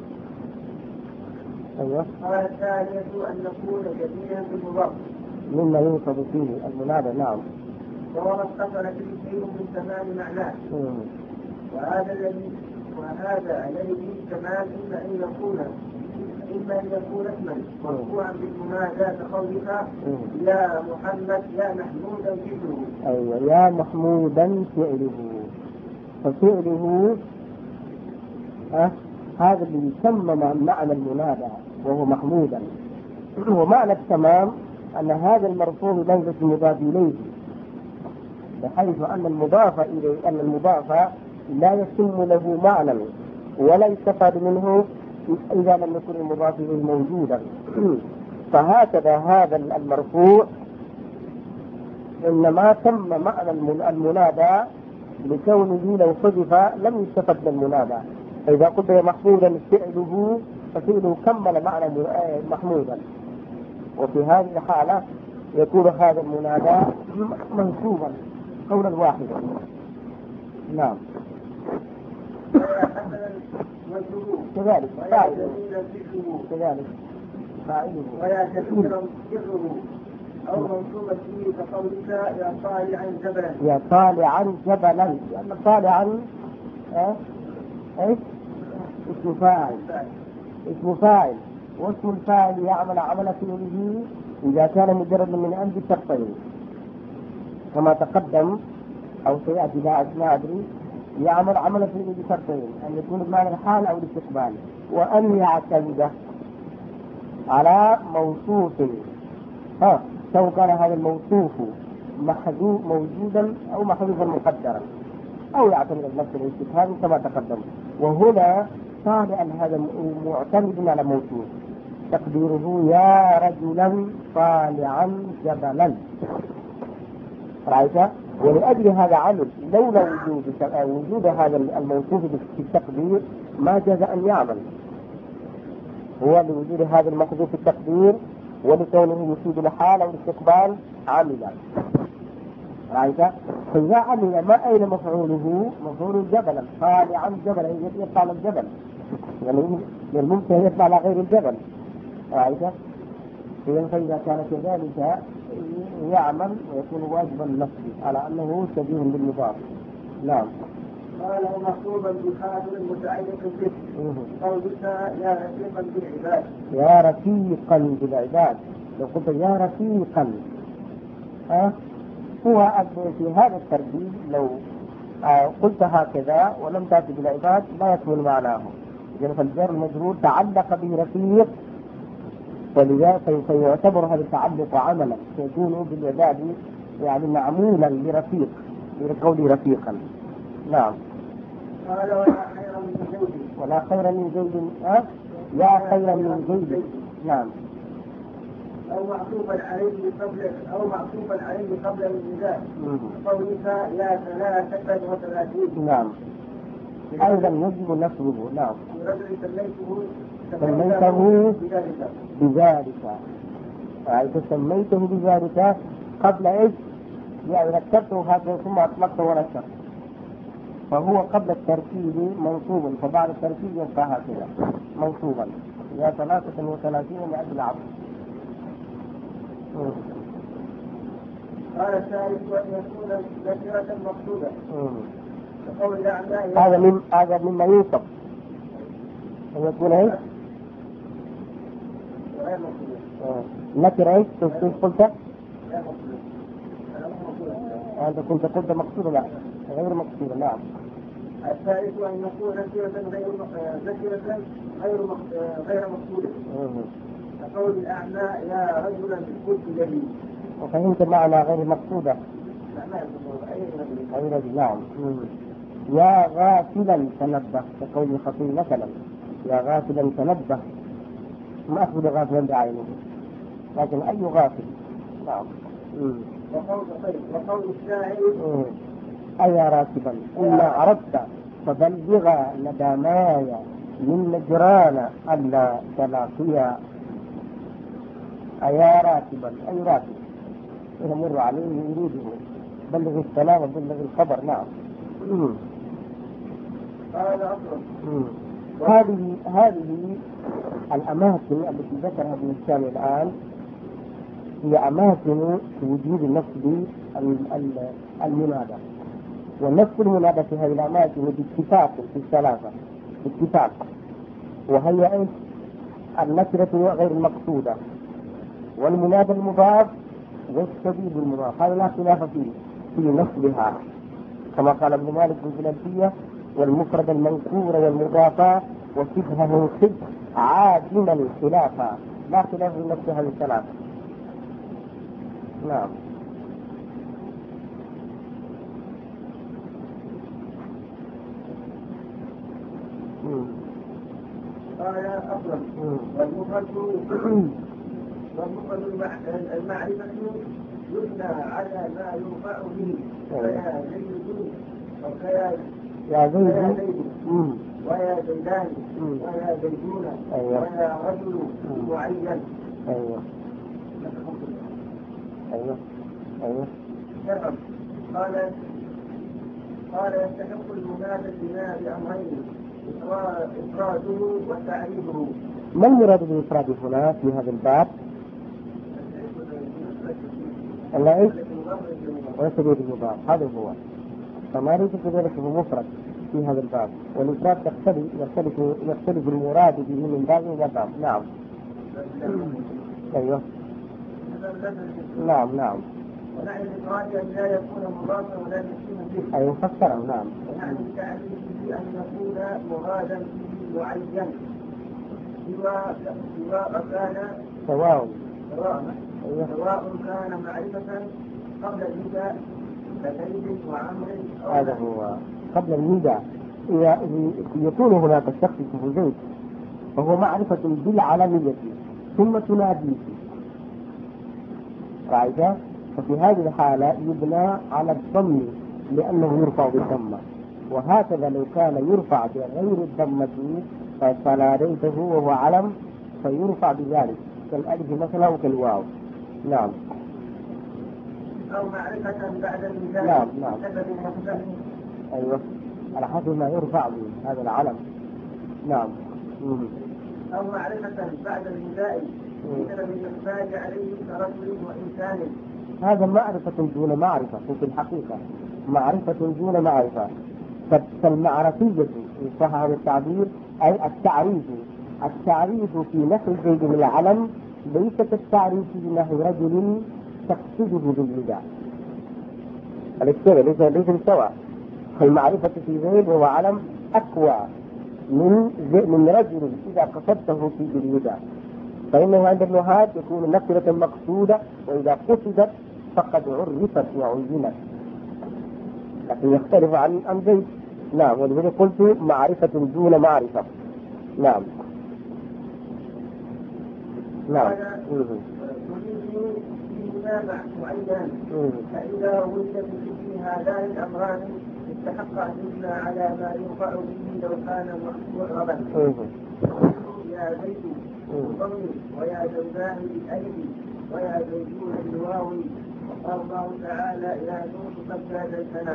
B: ايوه.
A: قال الثانية أن نكون جديدا بالمضاف
B: مما ينصب فيه المنادى. نعم.
A: وهو ما اتصل به شيء من تمام معناه. وهذا الذي وهذا الذي فيه تمام إما أن يكون إما أن يكون اسما مرفوعا بالمنادى كقولك يا محمد يا محمودا فعله.
B: أيوة يا محمودا فعله. ففعله أه هذا اللي يسمى معنى المنادى وهو محمودا. ومعنى التمام أن هذا المرفوع بمنزلة المضاف إليه، بحيث أن المضاف إليه أن المضاف لا يتم له معنى ولا يستفاد منه إذا لم يكن المضاف إليه موجودا. فهكذا هذا المرفوع إنما تم معنى المنادى لكونه لو حذف لم يستفد من المنادى. فإذا قلت محمودا فعله ففعله كمل معنى محمودا. وفي هذه الحالة يكون هذا المنادى منصوبا قولا واحدا. نعم. كذلك فاعله كذلك فاعله
A: ويا كثيرا سره أو منصوبا فيه كقولك يا طالعا جبلا.
B: يا طالعا جبلا، لأن طالعا اه ايش؟ اسم فاعل. اسم فاعل، واسم الفاعل يعمل عمل فعله إذا كان مجرد من أنف الشرطين كما تقدم أو سيأتي لا أدري. يعمل عمل فعله بشرطين: أن يكون بمعنى الحال أو الاستقبال، وأن يعتمد على موصوف ها سواء كان هذا الموصوف محذوف موجودا أو محذوفا مقدرا، أو يعتمد على نفس الاستفهام كما تقدم. وهنا طالعا هذا معتمد على موصوف تقديره يا رجلا طالعا جبلا. رأيت؟ ولأجل هذا عمل لولا وجود وجود هذا الموصوف في التقدير ما جاز أن يعمل. هو لوجود هذا المحذوف في التقدير ولكونه يفيد الحال والاستقبال عمل. رأيت؟ فإذا عمل ما أين مفعوله؟ مفعول جبلا طالعا جبلا يطلع على الجبل، يعني الممكن يطلع على غير الجبل. رأيت؟ فإذا كان كذلك يعمل ويكون واجبا نفسه على أنه شبيه بالمضاف. نعم.
A: قال ومخطوبا بخاطر متعلق به قولك يا رفيقا بالعباد.
B: يا رفيقا بالعباد، لو قلت يا رفيقا أه؟ هو في هذا الترتيب لو أه قلت هكذا ولم تأتي بالعباد لا يكمل معناه. إذن فالجار المجرور تعلق به رفيق ولذلك فيعتبر هذا التعلق عملا، يكون باليداد يعني معمولا لرفيق، لقول رفيقا. نعم.
A: قال ولا خير من زوج
B: ولا خير من زوج أه؟ يا خير من زوج. نعم.
A: أو معطوفا عليه قبل أو معطوفا عليه قبل النداء قولك يا ثلاثة وثلاثين.
B: نعم. أيضا يجب نصبه. نعم.
A: رجل سميته
B: سميته بذلك، إذا سميته بذلك قبل إيش؟ يعني ركبته هكذا ثم أطلقته ونشر، فهو قبل التركيب منصوب، فبعد التركيب يبقى هكذا منصوبا. يا ثلاثة وثلاثين لأجل عبد.
A: قال الثالث أن يكون ذكرة مقصودة كقول الأعمى
B: هذا من هذا مما ينصب أن يكون إيش؟
A: غير مقصودة.
B: نكر إيش؟ كيف قلت؟
A: غير مقصودة.
B: أنت كنت قلت مقصودة؟ لا غير مقصودة. نعم.
A: الثالث أن يكون ذكرة غير ذكرة غير غير مقصودة كقول الأعمى يا رجلا بالكل جديد.
B: وفهمت معنى غير مقصودة؟ غير رجل. نعم. يا غافلا تنبه كقول الخطيب مثلا يا غافلا تنبه، ما أخذ غافلا بعينه لكن أي غافل. نعم.
A: وقول وقول الشاعر
B: أيا راكبا إلا أردت فبلغ نداماي من نجران ألا تلاقيا. أيا راكبا أي راكب يمر عليه يريده بلغ السلام وبلغ الخبر. نعم.
A: هذا أصلا.
B: هذه هذه الأماكن التي ذكرها ابن الشام الآن هي أماكن وجود النصب المنادى، والنصب المنادى في هذه الأماكن باتفاق في الثلاثة باتفاق، وهي النكرة غير المقصودة والمنادى المضاف والشبيه المضاف، هذا لا خلاف فيه في نصبها كما قال ابن مالك في الألفية، والمفرد المنكور والمضافة وشبهه شبه عادما خلافا، لا خلاف في نفس هذه الثلاثة. نعم.
A: قال أصلا والمفرد والمفرد المعرفة يبنى على ما يرفع به فيا زيد وكيا
B: يا زيد
A: ويا زيدان ويا زيدون ويا رجل معين.
B: أيوة أيوة أيوة.
A: قال قال يستحق المنادى بما بأمرين إفراده وتعريفه.
B: ما المراد بالإفراد هنا في هذا الباب؟ الله إيش؟ ويسبب المضاف، هذا هو. فما ليس كذلك هو مفرد في هذا الباب، والإفراد يختلف يختلف يختلف المراد به من باب إلى باب. نعم. أيوه. نعم نعم.
A: ونحن الإفراد أن لا يكون مضافا ولا يكون به.
B: أيوه فسره. نعم.
A: ونحن التعريف أن يكون مرادا به معين سواء سواء كان
B: سواء
A: سواء سواء كان معرفة قبل النداء كزيد وعمر.
B: هذا هو قبل النداء. يكون هناك الشخص اسمه زيد وهو معرفة بالعلمية ثم تناديه، رأيت؟ ففي هذه الحالة يبنى على الضم لأنه يرفع بالضمة، وهكذا لو كان يرفع بغير الضمة فناديته وهو علم فيرفع بذلك كالألف مثلا وكالواو. نعم.
A: أو معرفة بعد النداء.
B: نعم نعم. أيوة على حسب ما يرفع به هذا العلم. نعم.
A: أو معرفة بعد النداء بسبب الإخفاء عليه كرجل وإنسان.
B: هذا معرفة دون معرفة في الحقيقة، معرفة دون معرفة. فالمعرفية إن صح هذا التعبير أي التعريف. التعريف في نحو زيد من العلم ليس التعريف في نحو رجل تقصده بالنداء. الاستوى ليس ليس السوى. المعرفة في زيد وهو علم أقوى من من رجل إذا قصدته في بالنداء. فإنه عند النحاة يكون نكرة مقصودة، وإذا قصدت فقد عرفت وعينت، لكن يختلف عن عن زيد. نعم، ولذلك قلت معرفة دون معرفة. نعم نعم.
A: متابع معين، فإذا وجد في هذان الأمران استحق أن يبنى على ما ينفع به لو كان معربا. يا زيد بالضم، ويا زوجان بالألف، ويا زوجون بالواو. وقال الله تعالى يا نوح قد جادلتنا.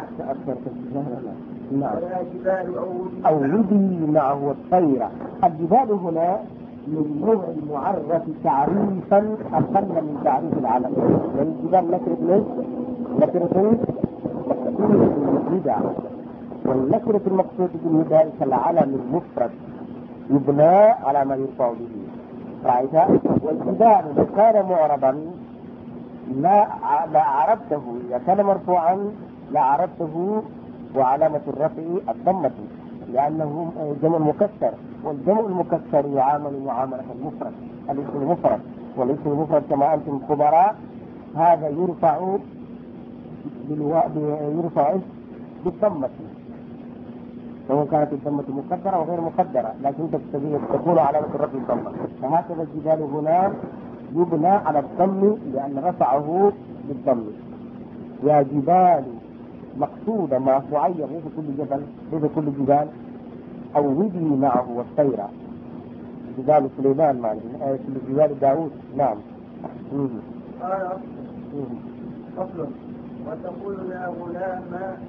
A: ويا جبال
B: أوردي معه الطير. الجبال هنا من نوع المعرف تعريفا أقل من تعريف العلم. يعني الجبال نكرة ليش؟ نكرة مقصودة بالهدى، والنكرة المقصودة بالهدى كالعلم المفرد يبنى على ما يرفع به. رأيت؟ والجبال لو كان معربا لا لا عرفته، إذا كان مرفوعا لا عرفته، وعلامة الرفع الضمة لأنه جمع مكسر، والجمع المكسر يعامل معاملة المفرد. الاسم المفرد والاسم المفرد كما أنتم خبراء هذا يرفع بالو... يرفع بالضمة، سواء كانت الضمة مقدرة وغير مقدرة، لكن تكون علامة الرفع الضمة. فهكذا الجبال هنا يبنى على الضم لأن رفعه بالضم. يا جبال مقصودة ما معين، ليس كل جبل، ليس كل جبال. أوردي معه والطير، جبال سليمان معنا، جبال داود. نعم.
A: قال فصل وتقول يا غلام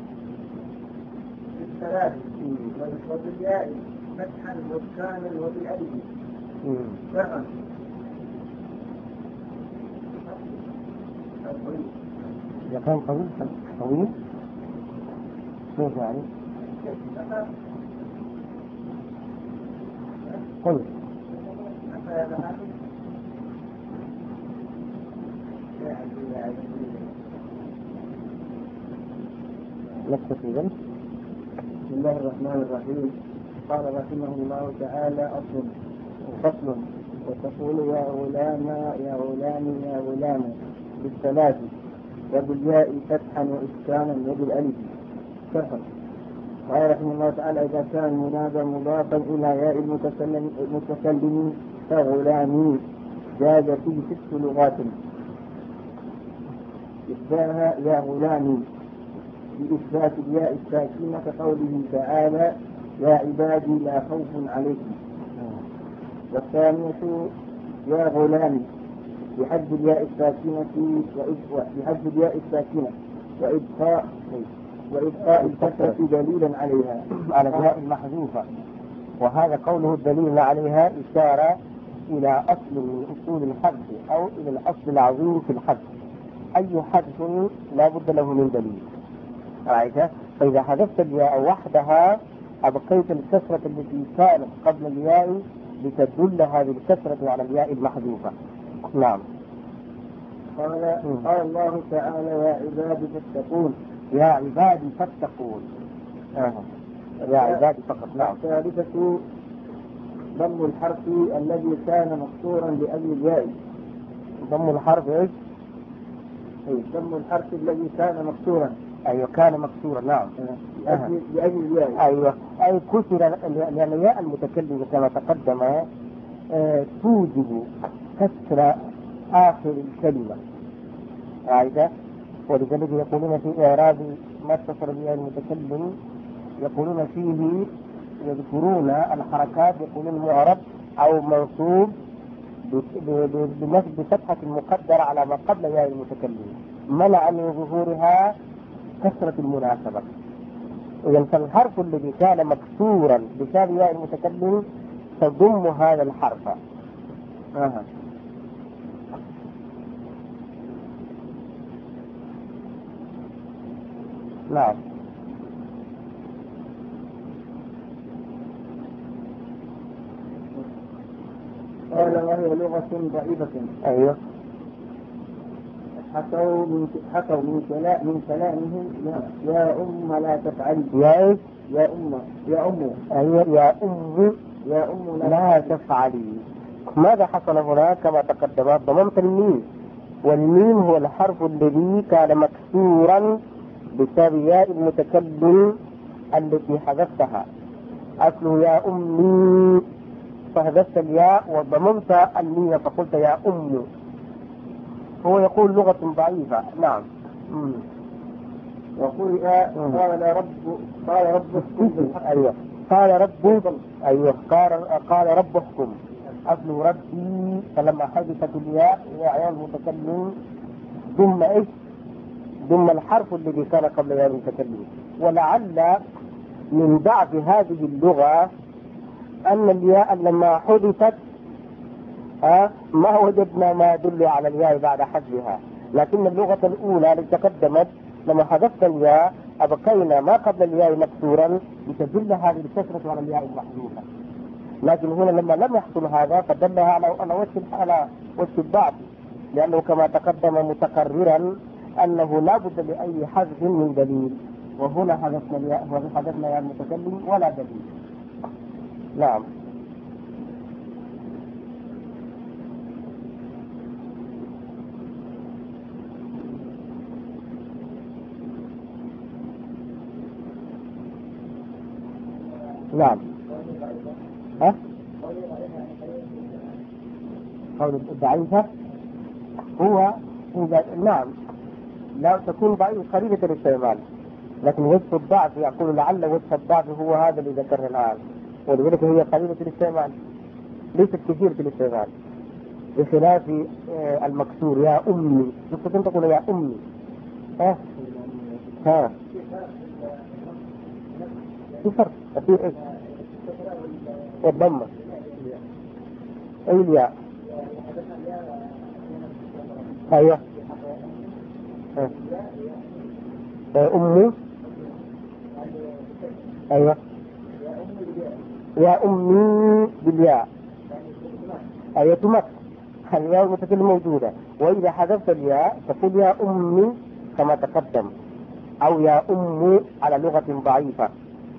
A: بالثلاث وبالياء فتحا وسكانا وبالألف شرعا.
B: إذا كان طويل طويل كيف يعني؟ قل نكتفي ذلك.
A: بسم الله الرحمن الرحيم. قال رحمه الله تعالى أصل فصل وتقول يا غلام يا غلام يا غلام بالثلاث وبالياء فتحا وإسكانا وبالألف شرحا. قال رحمه الله تعالى إذا كان المنادى مضافا إلى ياء المتكلم فغلامي جاز فيه ست لغات. إحداها يا غلامي بإثبات الياء الساكنة كقوله تعالى يا عبادي لا خوف عليكم. والثانية يا غلامي بحذف الياء الساكنة بحذف الياء الساكنة وإبقاء وإبقاء الفتحة دليلا عليها
B: على الياء المحذوفة. وهذا قوله الدليل عليها إشارة إلى أصل من أصول الحذف أو إلى الأصل العظيم في الحذف. أي حذف لا بد له من دليل. رأيت؟ فإذا حذفت الياء وحدها أبقيت الكسرة التي كانت قبل الياء لتدل هذه الكسرة على الياء المحذوفة. نعم.
A: قال قال الله تعالى يا عبادي فاتقون.
B: يا عبادي فاتقون. آه. يا عبادي فقط. نعم.
A: الثالثة ضم الحرف الذي كان مكسورا لأجل الياء.
B: ضم الحرف ايش؟
A: ضم الحرف الذي كان مكسورا.
B: أيوة كان مكسورا. نعم.
A: لأجل الياء.
B: أيوة أي كسر لأن ياء المتكلم كما تقدم آه توجب كسر آخر الكلمة. رأيت؟ ولذلك يقولون في إعراب ما اتصل بها المتكلم يقولون فيه يذكرون الحركات، يقولون معرب أو منصوب بفتحة مقدرة على ما قبل ياء المتكلم منع من ظهورها كسرة المناسبة. إذا فالحرف الذي كان مكسورا بسبب ياء المتكلم تضم هذا الحرف. آه. نعم.
A: قال وهي لغة ضعيفة.
B: أيوة.
A: حكوا من حكوا من كلام من كلامهم يا أم لا تفعلي.
B: يا
A: يا أم يا أم
B: أيوة يا أم
A: يا أم
B: لا, لا تفعلي. ماذا حصل هنا؟ كما تقدم ضممت الميم، والميم هو الحرف الذي كان مكسورا بسبب ياء المتكلم التي حذفتها. أصله يا أمي، فحذفت الياء وضممت الميم فقلت يا أم. هو يقول لغة ضعيفة. نعم. مم.
A: وقل قال رب قال رب
B: أيوه قال رب أيوه قال قال رب احكم. أصله ربي، فلما حذفت الياء يا المتكلم ضم إيش؟ ضم الحرف الذي كان قبل ياء المتكلم. ولعل من ضعف هذه اللغة أن الياء لما حذفت أه ما وجدنا ما يدل على الياء بعد حذفها، لكن اللغة الأولى التي تقدمت لما حذفت الياء أبقينا ما قبل الياء مكسورا لتدل هذه الكسرة على الياء المحذوفة. لكن هنا لما لم يحصل هذا فدلها على على وجه على وجه الضعف، لأنه كما تقدم متقررا أنه لا بد لأي حذف من دليل، وهنا حذفنا الياء وحذفنا ياء المتكلم ولا دليل. نعم. نعم. ها؟ قول ضعيفة هو إذا نعم لا تكون ضعيفة قريبة الاستعمال، لكن وجه الضعف يقول لعل وجه الضعف هو هذا اللي ذكرنا الآن، ولذلك هي قريبة الاستعمال ليست كثير في الاستعمال، بخلاف المكسور يا أمي. تستطيع تقول يا أمي. ها ها في فرق في ايش؟ الضمة اي الياء. ايوه أمي. ايوه يا أمي بالياء. ايوه تمك الياء المتكلم موجودة، وإذا حذفت الياء تقول يا أمي كما تقدم، أو يا أم على لغة ضعيفة.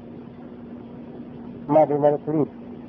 B: ماذا ماذا تريد؟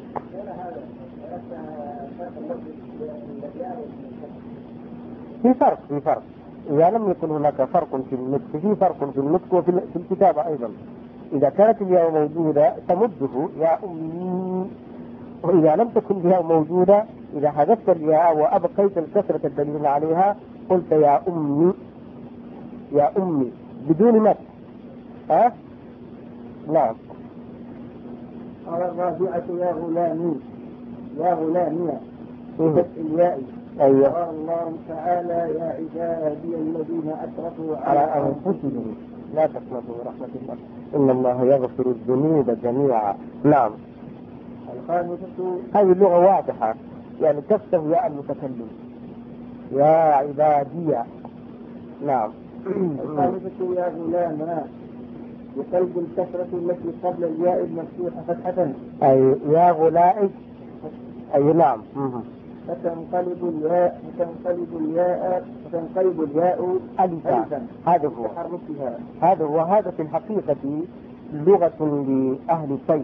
B: في فرق في فرق إذا لم يكن هناك فرق في النطق، في فرق في النطق وفي الكتابة أيضا. إذا كانت الياء موجودة تمده يا أمي، وإذا لم تكن الياء موجودة إذا حذفت الياء وأبقيت الكسرة الدليل عليها قلت يا أمي يا أمي بدون مد. ها؟ نعم.
A: قال الرابعة يا غلامي يا غلامي بفتح الياء.
B: أيوة.
A: قال الله تعالى يا عبادي الذين أسرفوا
B: على أنفسهم لا تقنطوا من رحمة الله إن الله يغفر الذنوب جميعا. نعم.
A: الخامسة
B: هذه اللغة واضحة، يعني تفتح ياء المتكلم يا عبادي. نعم.
A: الخامسة يا غلاما بقلب الكسرة التي قبل الياء المفتوحة فتحة.
B: أي يا غلائي. أي نعم.
A: فتنقلب الياء فتنقلب الياء فتنقلب الياء
B: ألفا. هذا هو هذا هو هذا في الحقيقة لغة لأهل الصيد.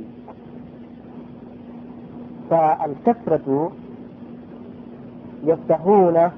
B: فالكسرة يفتحون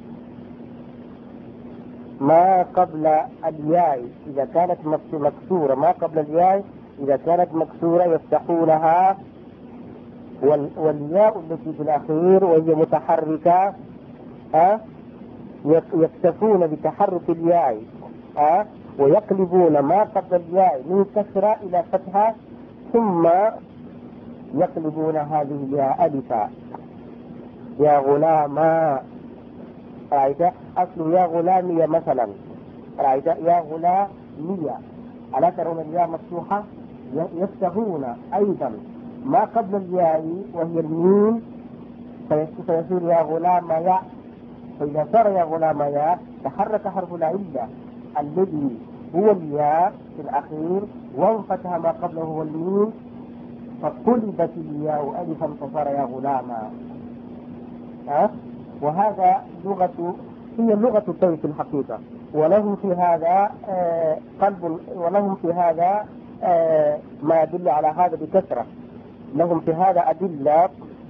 B: ما قبل الياء إذا كانت مكسورة، ما قبل الياء إذا كانت مكسورة يفتحونها، والياء التي في الأخير وهي متحركة أه يكتفون بتحرك الياء أه ويقلبون ما قبل الياء من كسرة إلى فتحة، ثم يقلبون هذه الياء ألفا. يا غلاما رأيت أصل يا غلامية مثلا، رأيت يا غلامية ألا ترون الياء مفتوحة؟ يفتحون أيضا ما قبل الياء وهي الميم فيصير يا غلام يا، فإذا صار يا غلام يا تحرك حرف العلة الذي هو الياء في الأخير وانفتح ما قبله هو الميم فقلبت الياء ألفا فصار يا غلاما. أه؟ وهذا لغة هي لغة الطيب في الحقيقة، ولهم في هذا آه قلب، ولهم في هذا آه ما يدل على هذا بكثرة، لهم في هذا أدلة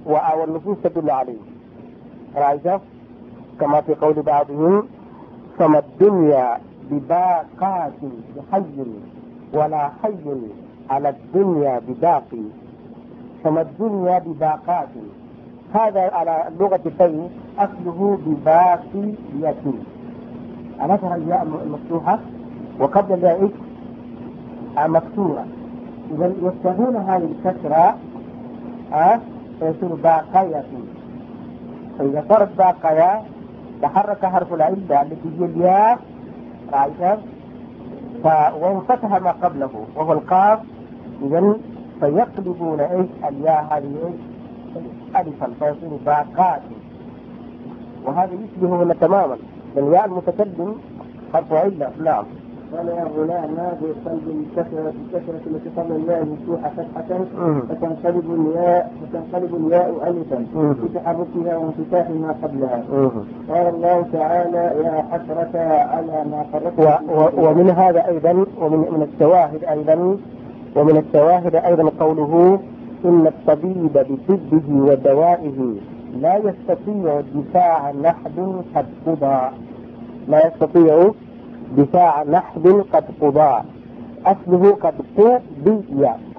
B: والنصوص تدل عليه. رأيت كما في قول بعضهم فما الدنيا بباقات بحي ولا حي على الدنيا بباقي. فما الدنيا بباقات، هذا على لغة البين أصله بباقية. أنا ترى الياء مفتوحة وقبل الياء مكسورة، إذا يفتحون هذه الكسرة أه فيصير باقية. فإذا صارت باقية تحرك حرف العلة التي هي الياء، رأيت؟ وانفتح ما قبله وهو القاف، إذا فيقلبون إيش الياء هذه إيش ألفا فيصير باقات. وهذا يشبه من تماما الياء المتكلم حرف علة. نعم.
A: قال يا غلام ما في قلب الكسرة الكسرة التي قبل الياء مفتوحة فتحة فتنقلب الياء فتنقلب الياء ألفا بتحركها وانفتاح ما قبلها. قال الله تعالى يا حسرة على ما فرطت.
B: ومن هذا أيضا ومن من الشواهد أيضا ومن الشواهد أيضا قوله إن الطبيب بطبه ودوائه لا يستطيع دفاع نحب قد قضى. لا يستطيع دفاع نحب قد قضى، أصله قد قضي